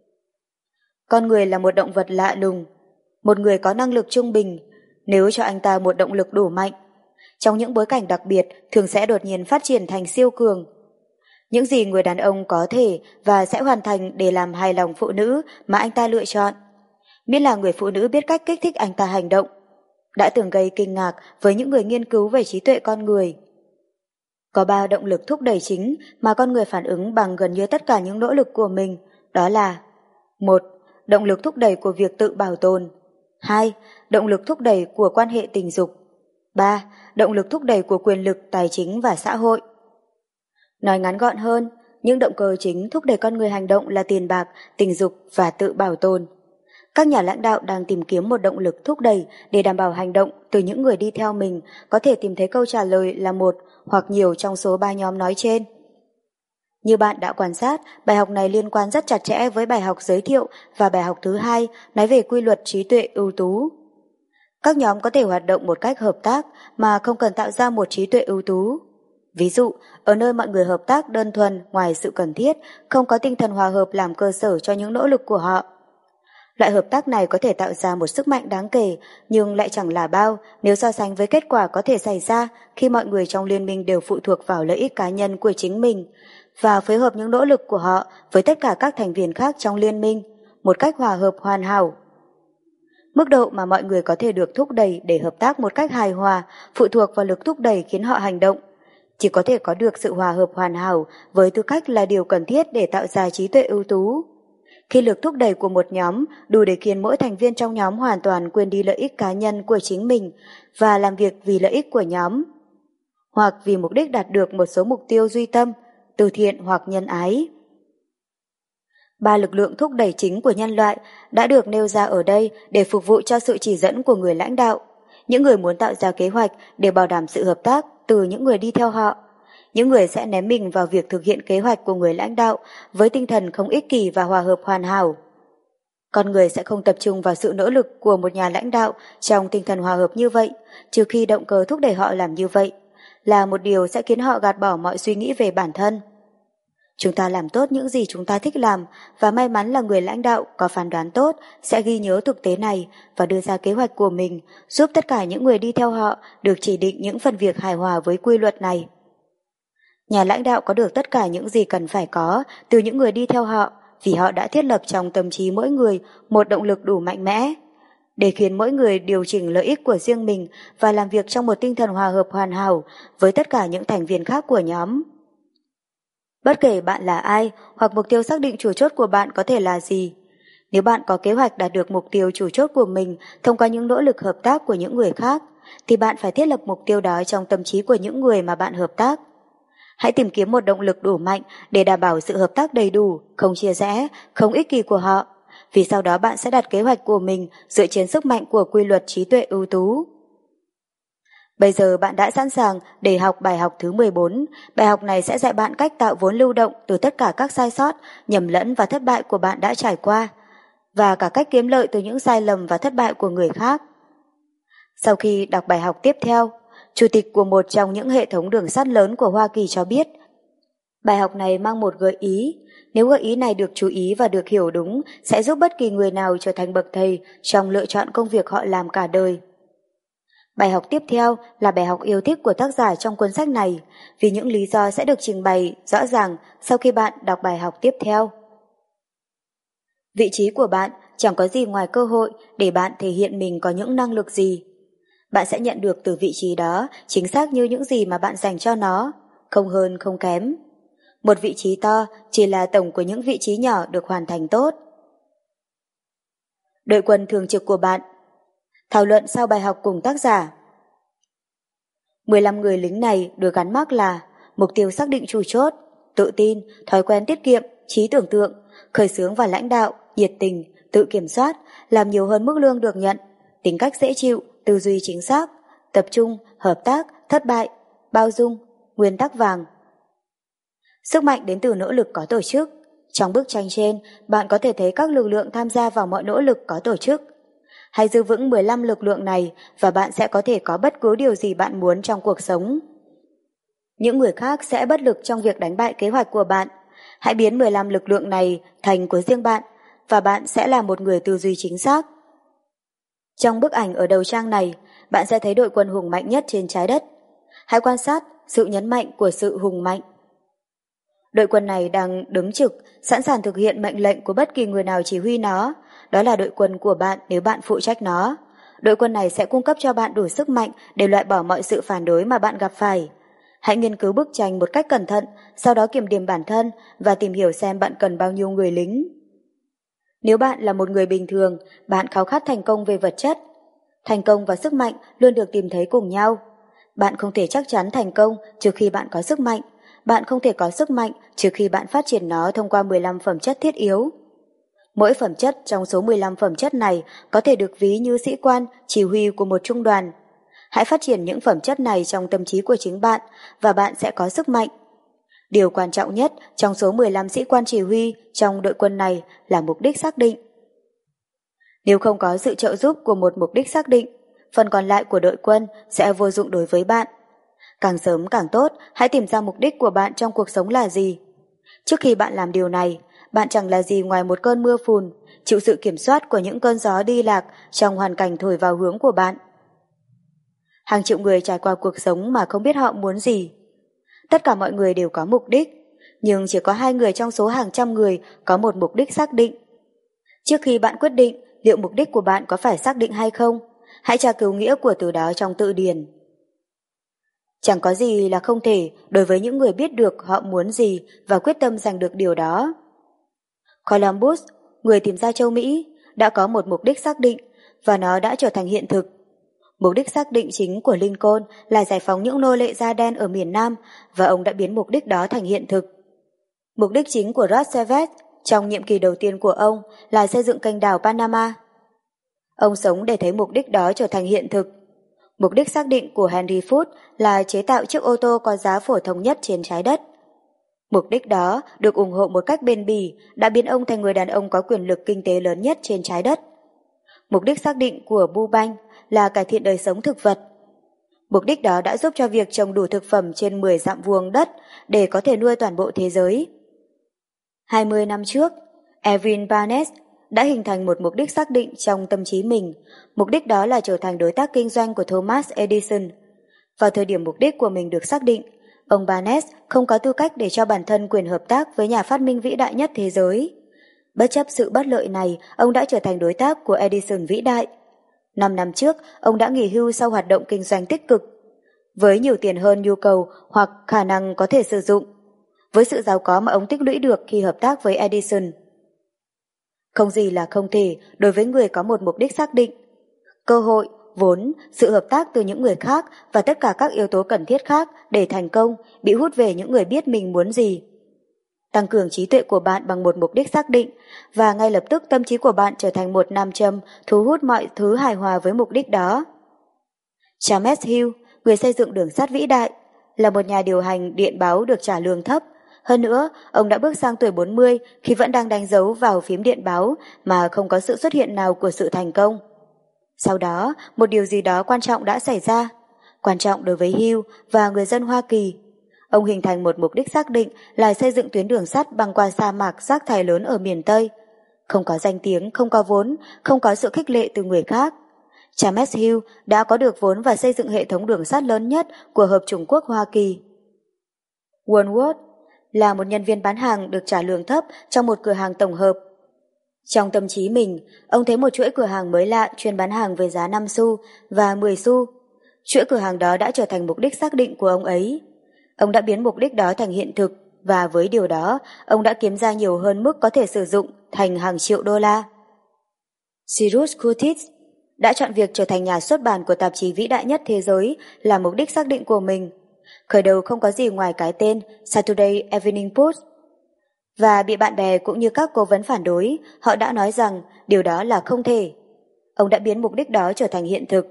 Con người là một động vật lạ lùng, một người có năng lực trung bình, nếu cho anh ta một động lực đủ mạnh. Trong những bối cảnh đặc biệt, thường sẽ đột nhiên phát triển thành siêu cường. Những gì người đàn ông có thể và sẽ hoàn thành để làm hài lòng phụ nữ mà anh ta lựa chọn, miễn là người phụ nữ biết cách kích thích anh ta hành động, đã từng gây kinh ngạc với những người nghiên cứu về trí tuệ con người. Có ba động lực thúc đẩy chính mà con người phản ứng bằng gần như tất cả những nỗ lực của mình, đó là: một. Động lực thúc đẩy của việc tự bảo tồn. hai. Động lực thúc đẩy của quan hệ tình dục. ba. Động lực thúc đẩy của quyền lực, tài chính và xã hội. Nói ngắn gọn hơn, những động cơ chính thúc đẩy con người hành động là tiền bạc, tình dục và tự bảo tồn. Các nhà lãnh đạo đang tìm kiếm một động lực thúc đẩy để đảm bảo hành động từ những người đi theo mình có thể tìm thấy câu trả lời là một hoặc nhiều trong số ba nhóm nói trên. Như bạn đã quan sát, bài học này liên quan rất chặt chẽ với bài học giới thiệu và bài học thứ hai nói về quy luật trí tuệ ưu tú. Các nhóm có thể hoạt động một cách hợp tác mà không cần tạo ra một trí tuệ ưu tú. Ví dụ, ở nơi mọi người hợp tác đơn thuần ngoài sự cần thiết, không có tinh thần hòa hợp làm cơ sở cho những nỗ lực của họ. Loại hợp tác này có thể tạo ra một sức mạnh đáng kể, nhưng lại chẳng là bao nếu so sánh với kết quả có thể xảy ra khi mọi người trong liên minh đều phụ thuộc vào lợi ích cá nhân của chính mình và phối hợp những nỗ lực của họ với tất cả các thành viên khác trong liên minh một cách hòa hợp hoàn hảo. Mức độ mà mọi người có thể được thúc đẩy để hợp tác một cách hài hòa phụ thuộc vào lực thúc đẩy khiến họ hành động. Chỉ có thể có được sự hòa hợp hoàn hảo với tư cách là điều cần thiết để tạo ra trí tuệ ưu tú. Khi lực thúc đẩy của một nhóm đủ để khiến mỗi thành viên trong nhóm hoàn toàn quên đi lợi ích cá nhân của chính mình và làm việc vì lợi ích của nhóm, hoặc vì mục đích đạt được một số mục tiêu duy tâm, từ thiện hoặc nhân ái. Ba lực lượng thúc đẩy chính của nhân loại đã được nêu ra ở đây để phục vụ cho sự chỉ dẫn của người lãnh đạo, những người muốn tạo ra kế hoạch để bảo đảm sự hợp tác từ những người đi theo họ, những người sẽ ném mình vào việc thực hiện kế hoạch của người lãnh đạo với tinh thần không ích kỷ và hòa hợp hoàn hảo. Con người sẽ không tập trung vào sự nỗ lực của một nhà lãnh đạo trong tinh thần hòa hợp như vậy, trừ khi động cơ thúc đẩy họ làm như vậy, là một điều sẽ khiến họ gạt bỏ mọi suy nghĩ về bản thân. Chúng ta làm tốt những gì chúng ta thích làm, và may mắn là người lãnh đạo có phán đoán tốt sẽ ghi nhớ thực tế này và đưa ra kế hoạch của mình, giúp tất cả những người đi theo họ được chỉ định những phần việc hài hòa với quy luật này. Nhà lãnh đạo có được tất cả những gì cần phải có từ những người đi theo họ, vì họ đã thiết lập trong tâm trí mỗi người một động lực đủ mạnh mẽ để khiến mỗi người điều chỉnh lợi ích của riêng mình và làm việc trong một tinh thần hòa hợp hoàn hảo với tất cả những thành viên khác của nhóm. Bất kể bạn là ai hoặc mục tiêu xác định chủ chốt của bạn có thể là gì, nếu bạn có kế hoạch đạt được mục tiêu chủ chốt của mình thông qua những nỗ lực hợp tác của những người khác, thì bạn phải thiết lập mục tiêu đó trong tâm trí của những người mà bạn hợp tác. Hãy tìm kiếm một động lực đủ mạnh để đảm bảo sự hợp tác đầy đủ, không chia rẽ, không ích kỷ của họ, vì sau đó bạn sẽ đặt kế hoạch của mình dựa trên sức mạnh của quy luật trí tuệ ưu tú. Bây giờ bạn đã sẵn sàng để học bài học thứ mười bốn. Bài học này sẽ dạy bạn cách tạo vốn lưu động từ tất cả các sai sót, nhầm lẫn và thất bại của bạn đã trải qua, và cả cách kiếm lợi từ những sai lầm và thất bại của người khác. Sau khi đọc bài học tiếp theo, chủ tịch của một trong những hệ thống đường sắt lớn của Hoa Kỳ cho biết, bài học này mang một gợi ý. Nếu gợi ý này được chú ý và được hiểu đúng, sẽ giúp bất kỳ người nào trở thành bậc thầy trong lựa chọn công việc họ làm cả đời. Bài học tiếp theo là bài học yêu thích của tác giả trong cuốn sách này, vì những lý do sẽ được trình bày rõ ràng sau khi bạn đọc bài học tiếp theo. Vị trí của bạn chẳng có gì ngoài cơ hội để bạn thể hiện mình có những năng lực gì. Bạn sẽ nhận được từ vị trí đó chính xác như những gì mà bạn dành cho nó, không hơn không kém. Một vị trí to chỉ là tổng của những vị trí nhỏ được hoàn thành tốt. Đội quân thường trực của bạn. Thảo luận sau bài học cùng tác giả. mười lăm người lính này được gắn mác là mục tiêu xác định chủ chốt, tự tin, thói quen tiết kiệm, trí tưởng tượng, khởi xướng và lãnh đạo, nhiệt tình, tự kiểm soát, làm nhiều hơn mức lương được nhận, tính cách dễ chịu, tư duy chính xác, tập trung, hợp tác, thất bại, bao dung, nguyên tắc vàng. Sức mạnh đến từ nỗ lực có tổ chức. Trong bức tranh trên, bạn có thể thấy các lực lượng tham gia vào mọi nỗ lực có tổ chức. Hãy giữ vững mười lăm lực lượng này và bạn sẽ có thể có bất cứ điều gì bạn muốn trong cuộc sống. Những người khác sẽ bất lực trong việc đánh bại kế hoạch của bạn. Hãy biến mười lăm lực lượng này thành của riêng bạn và bạn sẽ là một người tư duy chính xác. Trong bức ảnh ở đầu trang này, bạn sẽ thấy đội quân hùng mạnh nhất trên trái đất. Hãy quan sát sự nhấn mạnh của sự hùng mạnh. Đội quân này đang đứng trực, sẵn sàng thực hiện mệnh lệnh của bất kỳ người nào chỉ huy nó. Đó là đội quân của bạn nếu bạn phụ trách nó. Đội quân này sẽ cung cấp cho bạn đủ sức mạnh để loại bỏ mọi sự phản đối mà bạn gặp phải. Hãy nghiên cứu bức tranh một cách cẩn thận, sau đó kiểm điểm bản thân và tìm hiểu xem bạn cần bao nhiêu người lính. Nếu bạn là một người bình thường, bạn khao khát thành công về vật chất. Thành công và sức mạnh luôn được tìm thấy cùng nhau. Bạn không thể chắc chắn thành công trừ khi bạn có sức mạnh. Bạn không thể có sức mạnh trừ khi bạn phát triển nó thông qua mười lăm phẩm chất thiết yếu. Mỗi phẩm chất trong số mười lăm phẩm chất này có thể được ví như sĩ quan, chỉ huy của một trung đoàn. Hãy phát triển những phẩm chất này trong tâm trí của chính bạn và bạn sẽ có sức mạnh. Điều quan trọng nhất trong số mười lăm sĩ quan chỉ huy trong đội quân này là mục đích xác định. Nếu không có sự trợ giúp của một mục đích xác định, phần còn lại của đội quân sẽ vô dụng đối với bạn. Càng sớm càng tốt, hãy tìm ra mục đích của bạn trong cuộc sống là gì. Trước khi bạn làm điều này, bạn chẳng là gì ngoài một cơn mưa phùn, chịu sự kiểm soát của những cơn gió đi lạc trong hoàn cảnh thổi vào hướng của bạn. Hàng triệu người trải qua cuộc sống mà không biết họ muốn gì. Tất cả mọi người đều có mục đích, nhưng chỉ có hai người trong số hàng trăm người có một mục đích xác định. Trước khi bạn quyết định liệu mục đích của bạn có phải xác định hay không, hãy tra cứu nghĩa của từ đó trong từ điển. Chẳng có gì là không thể đối với những người biết được họ muốn gì và quyết tâm giành được điều đó. Columbus, người tìm ra châu Mỹ, đã có một mục đích xác định và nó đã trở thành hiện thực. Mục đích xác định chính của Lincoln là giải phóng những nô lệ da đen ở miền Nam và ông đã biến mục đích đó thành hiện thực. Mục đích chính của Roosevelt trong nhiệm kỳ đầu tiên của ông là xây dựng kênh đào Panama. Ông sống để thấy mục đích đó trở thành hiện thực. Mục đích xác định của Henry Ford là chế tạo chiếc ô tô có giá phổ thông nhất trên trái đất. Mục đích đó được ủng hộ một cách bền bỉ đã biến ông thành người đàn ông có quyền lực kinh tế lớn nhất trên trái đất. Mục đích xác định của Bu Banh là cải thiện đời sống thực vật. Mục đích đó đã giúp cho việc trồng đủ thực phẩm trên mười dặm vuông đất để có thể nuôi toàn bộ thế giới. hai mươi năm trước, Erwin Barnes đã hình thành một mục đích xác định trong tâm trí mình. Mục đích đó là trở thành đối tác kinh doanh của Thomas Edison. Vào thời điểm mục đích của mình được xác định, ông Barnes không có tư cách để cho bản thân quyền hợp tác với nhà phát minh vĩ đại nhất thế giới. Bất chấp sự bất lợi này, ông đã trở thành đối tác của Edison vĩ đại. Năm năm trước, ông đã nghỉ hưu sau hoạt động kinh doanh tích cực. Với nhiều tiền hơn nhu cầu hoặc khả năng có thể sử dụng, với sự giàu có mà ông tích lũy được khi hợp tác với Edison. Không gì là không thể đối với người có một mục đích xác định. Cơ hội, vốn, sự hợp tác từ những người khác và tất cả các yếu tố cần thiết khác để thành công bị hút về những người biết mình muốn gì. Tăng cường trí tuệ của bạn bằng một mục đích xác định và ngay lập tức tâm trí của bạn trở thành một nam châm thu hút mọi thứ hài hòa với mục đích đó. James Hill, người xây dựng đường sắt vĩ đại, là một nhà điều hành điện báo được trả lương thấp. Hơn nữa, ông đã bước sang tuổi bốn mươi khi vẫn đang đánh dấu vào phím điện báo mà không có sự xuất hiện nào của sự thành công. Sau đó, một điều gì đó quan trọng đã xảy ra. Quan trọng đối với Hill và người dân Hoa Kỳ. Ông hình thành một mục đích xác định là xây dựng tuyến đường sắt băng qua sa mạc rác thải lớn ở miền Tây. Không có danh tiếng, không có vốn, không có sự khích lệ từ người khác. James Hill đã có được vốn và xây dựng hệ thống đường sắt lớn nhất của Hợp chủng quốc Hoa Kỳ. Woolworth là một nhân viên bán hàng được trả lương thấp trong một cửa hàng tổng hợp. Trong tâm trí mình, ông thấy một chuỗi cửa hàng mới lạ chuyên bán hàng với giá năm xu và mười xu. Chuỗi cửa hàng đó đã trở thành mục đích xác định của ông ấy. Ông đã biến mục đích đó thành hiện thực và với điều đó, ông đã kiếm ra nhiều hơn mức có thể sử dụng thành hàng triệu đô la. Cyrus Curtis đã chọn việc trở thành nhà xuất bản của tạp chí vĩ đại nhất thế giới là mục đích xác định của mình. Khởi đầu không có gì ngoài cái tên Saturday Evening Post. Và bị bạn bè cũng như các cố vấn phản đối, họ đã nói rằng điều đó là không thể. Ông đã biến mục đích đó trở thành hiện thực.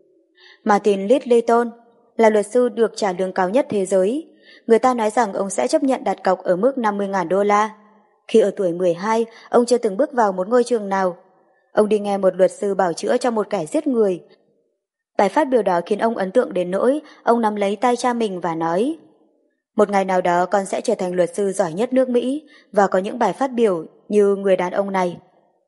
Martin Littleton là luật sư được trả lương cao nhất thế giới. Người ta nói rằng ông sẽ chấp nhận đặt cọc ở mức năm mươi nghìn đô la. Khi ở tuổi mười hai, ông chưa từng bước vào một ngôi trường nào. Ông đi nghe một luật sư bảo chữa cho một kẻ giết người. Bài phát biểu đó khiến ông ấn tượng đến nỗi ông nắm lấy tay cha mình và nói: một ngày nào đó con sẽ trở thành luật sư giỏi nhất nước Mỹ và có những bài phát biểu như người đàn ông này.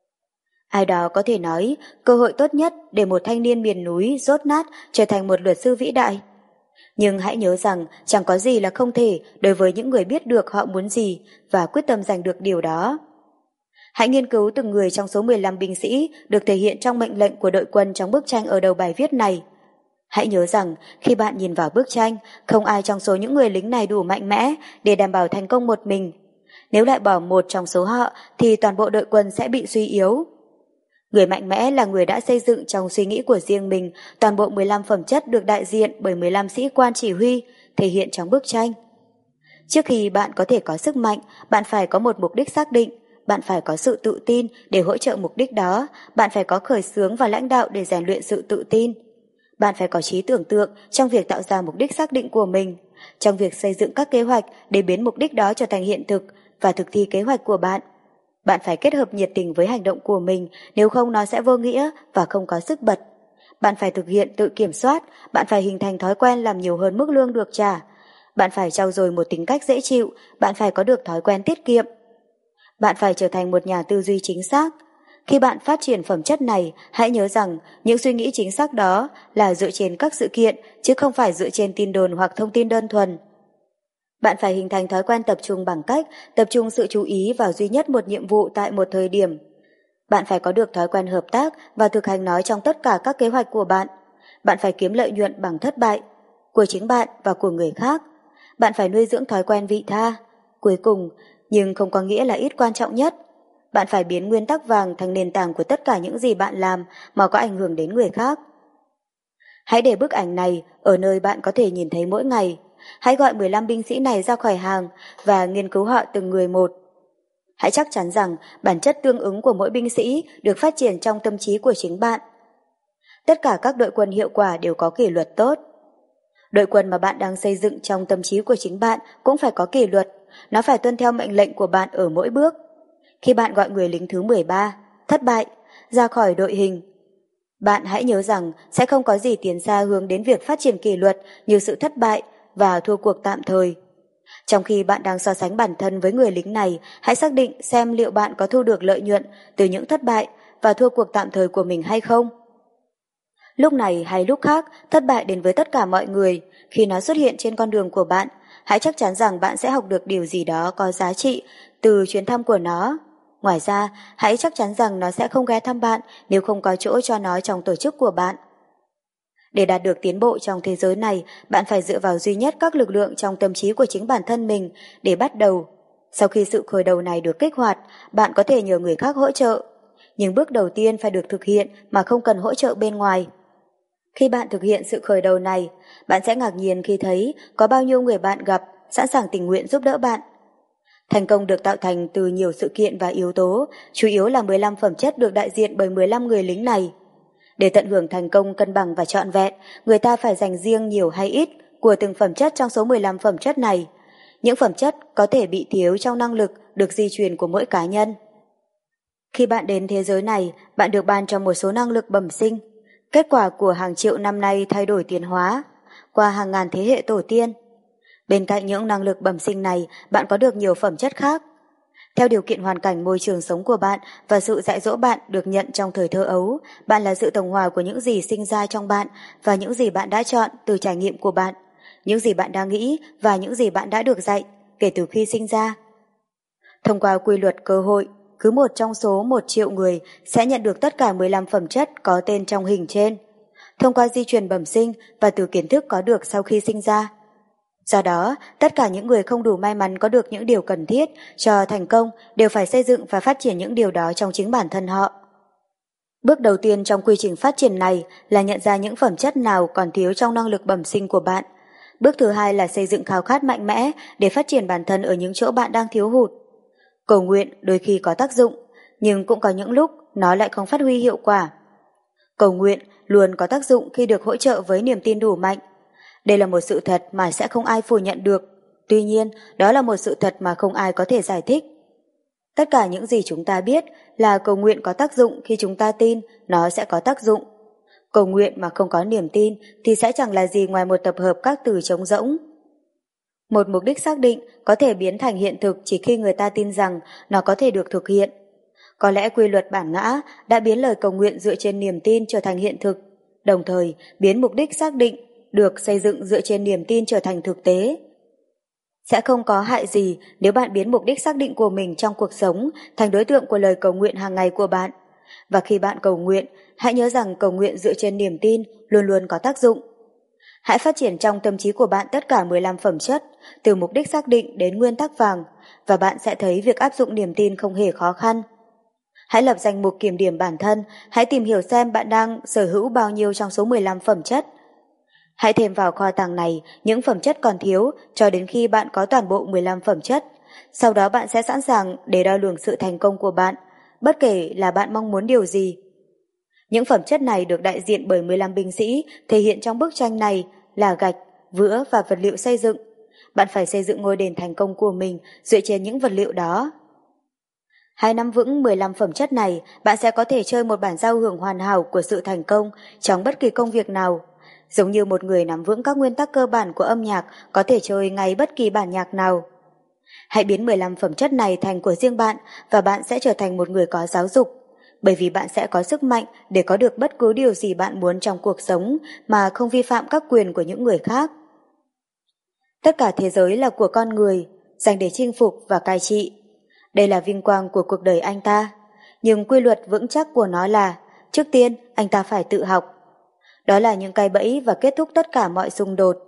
Ai đó có thể nói cơ hội tốt nhất để một thanh niên miền núi dốt nát trở thành một luật sư vĩ đại. Nhưng hãy nhớ rằng chẳng có gì là không thể đối với những người biết được họ muốn gì và quyết tâm giành được điều đó. Hãy nghiên cứu từng người trong số mười lăm binh sĩ được thể hiện trong mệnh lệnh của đội quân trong bức tranh ở đầu bài viết này. Hãy nhớ rằng khi bạn nhìn vào bức tranh, không ai trong số những người lính này đủ mạnh mẽ để đảm bảo thành công một mình. Nếu lại bỏ một trong số họ thì toàn bộ đội quân sẽ bị suy yếu. Người mạnh mẽ là người đã xây dựng trong suy nghĩ của riêng mình toàn bộ mười lăm phẩm chất được đại diện bởi mười lăm sĩ quan chỉ huy thể hiện trong bức tranh. Trước khi bạn có thể có sức mạnh, bạn phải có một mục đích xác định, bạn phải có sự tự tin để hỗ trợ mục đích đó, bạn phải có khởi xướng và lãnh đạo để rèn luyện sự tự tin. Bạn phải có trí tưởng tượng trong việc tạo ra mục đích xác định của mình, trong việc xây dựng các kế hoạch để biến mục đích đó trở thành hiện thực và thực thi kế hoạch của bạn. Bạn phải kết hợp nhiệt tình với hành động của mình, nếu không nó sẽ vô nghĩa và không có sức bật. Bạn phải thực hiện tự kiểm soát, bạn phải hình thành thói quen làm nhiều hơn mức lương được trả. Bạn phải trau dồi một tính cách dễ chịu, bạn phải có được thói quen tiết kiệm. Bạn phải trở thành một nhà tư duy chính xác. Khi bạn phát triển phẩm chất này, hãy nhớ rằng những suy nghĩ chính xác đó là dựa trên các sự kiện, chứ không phải dựa trên tin đồn hoặc thông tin đơn thuần. Bạn phải hình thành thói quen tập trung bằng cách tập trung sự chú ý vào duy nhất một nhiệm vụ tại một thời điểm. Bạn phải có được thói quen hợp tác và thực hành nó trong tất cả các kế hoạch của bạn. Bạn phải kiếm lợi nhuận bằng thất bại, của chính bạn và của người khác. Bạn phải nuôi dưỡng thói quen vị tha. Cuối cùng, nhưng không có nghĩa là ít quan trọng nhất, bạn phải biến nguyên tắc vàng thành nền tảng của tất cả những gì bạn làm mà có ảnh hưởng đến người khác. Hãy để bức ảnh này ở nơi bạn có thể nhìn thấy mỗi ngày. Hãy gọi mười lăm binh sĩ này ra khỏi hàng và nghiên cứu họ từng người một. Hãy chắc chắn rằng bản chất tương ứng của mỗi binh sĩ được phát triển trong tâm trí của chính bạn. Tất cả các đội quân hiệu quả đều có kỷ luật tốt. Đội quân mà bạn đang xây dựng trong tâm trí của chính bạn cũng phải có kỷ luật. nó phải tuân theo mệnh lệnh của bạn ở mỗi bước. Khi bạn gọi người lính thứ mười ba, thất bại, ra khỏi đội hình, bạn hãy nhớ rằng sẽ không có gì tiến xa hướng đến việc phát triển kỷ luật như sự thất bại và thua cuộc tạm thời. Trong khi bạn đang so sánh bản thân với người lính này, hãy xác định xem liệu bạn có thu được lợi nhuận từ những thất bại và thua cuộc tạm thời của mình hay không. Lúc này hay lúc khác, thất bại đến với tất cả mọi người. Khi nó xuất hiện trên con đường của bạn, hãy chắc chắn rằng bạn sẽ học được điều gì đó có giá trị từ chuyến thăm của nó. Ngoài ra, hãy chắc chắn rằng nó sẽ không ghé thăm bạn nếu không có chỗ cho nó trong tổ chức của bạn. Để đạt được tiến bộ trong thế giới này, bạn phải dựa vào duy nhất các lực lượng trong tâm trí của chính bản thân mình để bắt đầu. Sau khi sự khởi đầu này được kích hoạt, bạn có thể nhờ người khác hỗ trợ. Nhưng bước đầu tiên phải được thực hiện mà không cần hỗ trợ bên ngoài. Khi bạn thực hiện sự khởi đầu này, bạn sẽ ngạc nhiên khi thấy có bao nhiêu người bạn gặp sẵn sàng tình nguyện giúp đỡ bạn. Thành công được tạo thành từ nhiều sự kiện và yếu tố, chủ yếu là mười lăm phẩm chất được đại diện bởi mười lăm người lính này. Để tận hưởng thành công cân bằng và trọn vẹn, người ta phải dành riêng nhiều hay ít của từng phẩm chất trong số mười lăm phẩm chất này. Những phẩm chất có thể bị thiếu trong năng lực được di truyền của mỗi cá nhân. Khi bạn đến thế giới này, bạn được ban cho một số năng lực bẩm sinh, kết quả của hàng triệu năm nay thay đổi tiến hóa, qua hàng ngàn thế hệ tổ tiên. Bên cạnh những năng lực bẩm sinh này, bạn có được nhiều phẩm chất khác. Theo điều kiện hoàn cảnh môi trường sống của bạn và sự dạy dỗ bạn được nhận trong thời thơ ấu, bạn là sự tổng hòa của những gì sinh ra trong bạn và những gì bạn đã chọn từ trải nghiệm của bạn, những gì bạn đang nghĩ và những gì bạn đã được dạy kể từ khi sinh ra. Thông qua quy luật cơ hội, cứ một trong số một triệu người sẽ nhận được tất cả mười lăm phẩm chất có tên trong hình trên, thông qua di truyền bẩm sinh và từ kiến thức có được sau khi sinh ra. Do đó, tất cả những người không đủ may mắn có được những điều cần thiết cho thành công đều phải xây dựng và phát triển những điều đó trong chính bản thân họ. Bước đầu tiên trong quy trình phát triển này là nhận ra những phẩm chất nào còn thiếu trong năng lực bẩm sinh của bạn. Bước thứ hai là xây dựng khao khát mạnh mẽ để phát triển bản thân ở những chỗ bạn đang thiếu hụt. Cầu nguyện đôi khi có tác dụng, nhưng cũng có những lúc nó lại không phát huy hiệu quả. Cầu nguyện luôn có tác dụng khi được hỗ trợ với niềm tin đủ mạnh. Đây là một sự thật mà sẽ không ai phủ nhận được. Tuy nhiên, đó là một sự thật mà không ai có thể giải thích. Tất cả những gì chúng ta biết là cầu nguyện có tác dụng khi chúng ta tin nó sẽ có tác dụng. Cầu nguyện mà không có niềm tin thì sẽ chẳng là gì ngoài một tập hợp các từ trống rỗng. Một mục đích xác định có thể biến thành hiện thực chỉ khi người ta tin rằng nó có thể được thực hiện. Có lẽ quy luật bản ngã đã biến lời cầu nguyện dựa trên niềm tin trở thành hiện thực, đồng thời biến mục đích xác định được xây dựng dựa trên niềm tin trở thành thực tế. Sẽ không có hại gì nếu bạn biến mục đích xác định của mình trong cuộc sống thành đối tượng của lời cầu nguyện hàng ngày của bạn. Và khi bạn cầu nguyện, hãy nhớ rằng cầu nguyện dựa trên niềm tin luôn luôn có tác dụng. Hãy phát triển trong tâm trí của bạn tất cả mười lăm phẩm chất, từ mục đích xác định đến nguyên tắc vàng, và bạn sẽ thấy việc áp dụng niềm tin không hề khó khăn. Hãy lập danh mục kiểm điểm bản thân, hãy tìm hiểu xem bạn đang sở hữu bao nhiêu trong số mười lăm phẩm chất. Hãy thêm vào kho tàng này những phẩm chất còn thiếu cho đến khi bạn có toàn bộ mười lăm phẩm chất. Sau đó bạn sẽ sẵn sàng để đo lường sự thành công của bạn, bất kể là bạn mong muốn điều gì. Những phẩm chất này được đại diện bởi mười lăm binh sĩ thể hiện trong bức tranh này là gạch, vữa và vật liệu xây dựng. Bạn phải xây dựng ngôi đền thành công của mình dựa trên những vật liệu đó. Hãy nắm vững mười lăm phẩm chất này, bạn sẽ có thể chơi một bản giao hưởng hoàn hảo của sự thành công trong bất kỳ công việc nào. Giống như một người nắm vững các nguyên tắc cơ bản của âm nhạc có thể chơi ngay bất kỳ bản nhạc nào. Hãy biến mười lăm phẩm chất này thành của riêng bạn và bạn sẽ trở thành một người có giáo dục, bởi vì bạn sẽ có sức mạnh để có được bất cứ điều gì bạn muốn trong cuộc sống mà không vi phạm các quyền của những người khác. Tất cả thế giới là của con người, dành để chinh phục và cai trị. Đây là vinh quang của cuộc đời anh ta, nhưng quy luật vững chắc của nó là, trước tiên anh ta phải tự học. Đó là những cái bẫy và kết thúc tất cả mọi xung đột.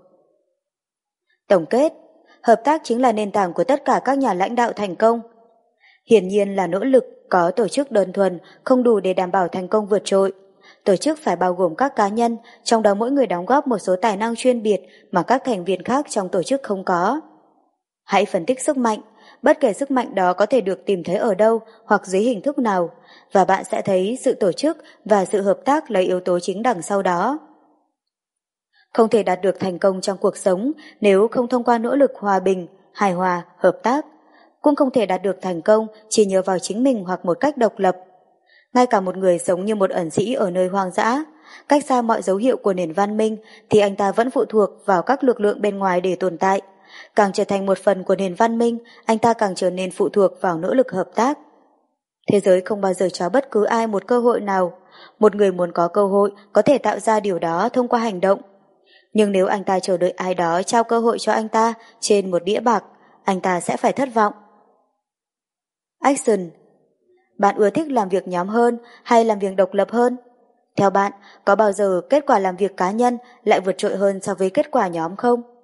Tổng kết, hợp tác chính là nền tảng của tất cả các nhà lãnh đạo thành công. Hiển nhiên là nỗ lực có tổ chức đơn thuần không đủ để đảm bảo thành công vượt trội. Tổ chức phải bao gồm các cá nhân, trong đó mỗi người đóng góp một số tài năng chuyên biệt mà các thành viên khác trong tổ chức không có. Hãy phân tích sức mạnh, bất kể sức mạnh đó có thể được tìm thấy ở đâu hoặc dưới hình thức nào, và bạn sẽ thấy sự tổ chức và sự hợp tác là yếu tố chính đằng sau đó. Không thể đạt được thành công trong cuộc sống nếu không thông qua nỗ lực hòa bình, hài hòa, hợp tác. Cũng không thể đạt được thành công chỉ nhờ vào chính mình hoặc một cách độc lập. Ngay cả một người sống như một ẩn sĩ ở nơi hoang dã, cách xa mọi dấu hiệu của nền văn minh, thì anh ta vẫn phụ thuộc vào các lực lượng bên ngoài để tồn tại. Càng trở thành một phần của nền văn minh, anh ta càng trở nên phụ thuộc vào nỗ lực hợp tác. Thế giới không bao giờ cho bất cứ ai một cơ hội nào. Một người muốn có cơ hội có thể tạo ra điều đó thông qua hành động. Nhưng nếu anh ta chờ đợi ai đó trao cơ hội cho anh ta trên một đĩa bạc, anh ta sẽ phải thất vọng. Action. Bạn ưa thích làm việc nhóm hơn hay làm việc độc lập hơn? Theo bạn, có bao giờ kết quả làm việc cá nhân lại vượt trội hơn so với kết quả nhóm không?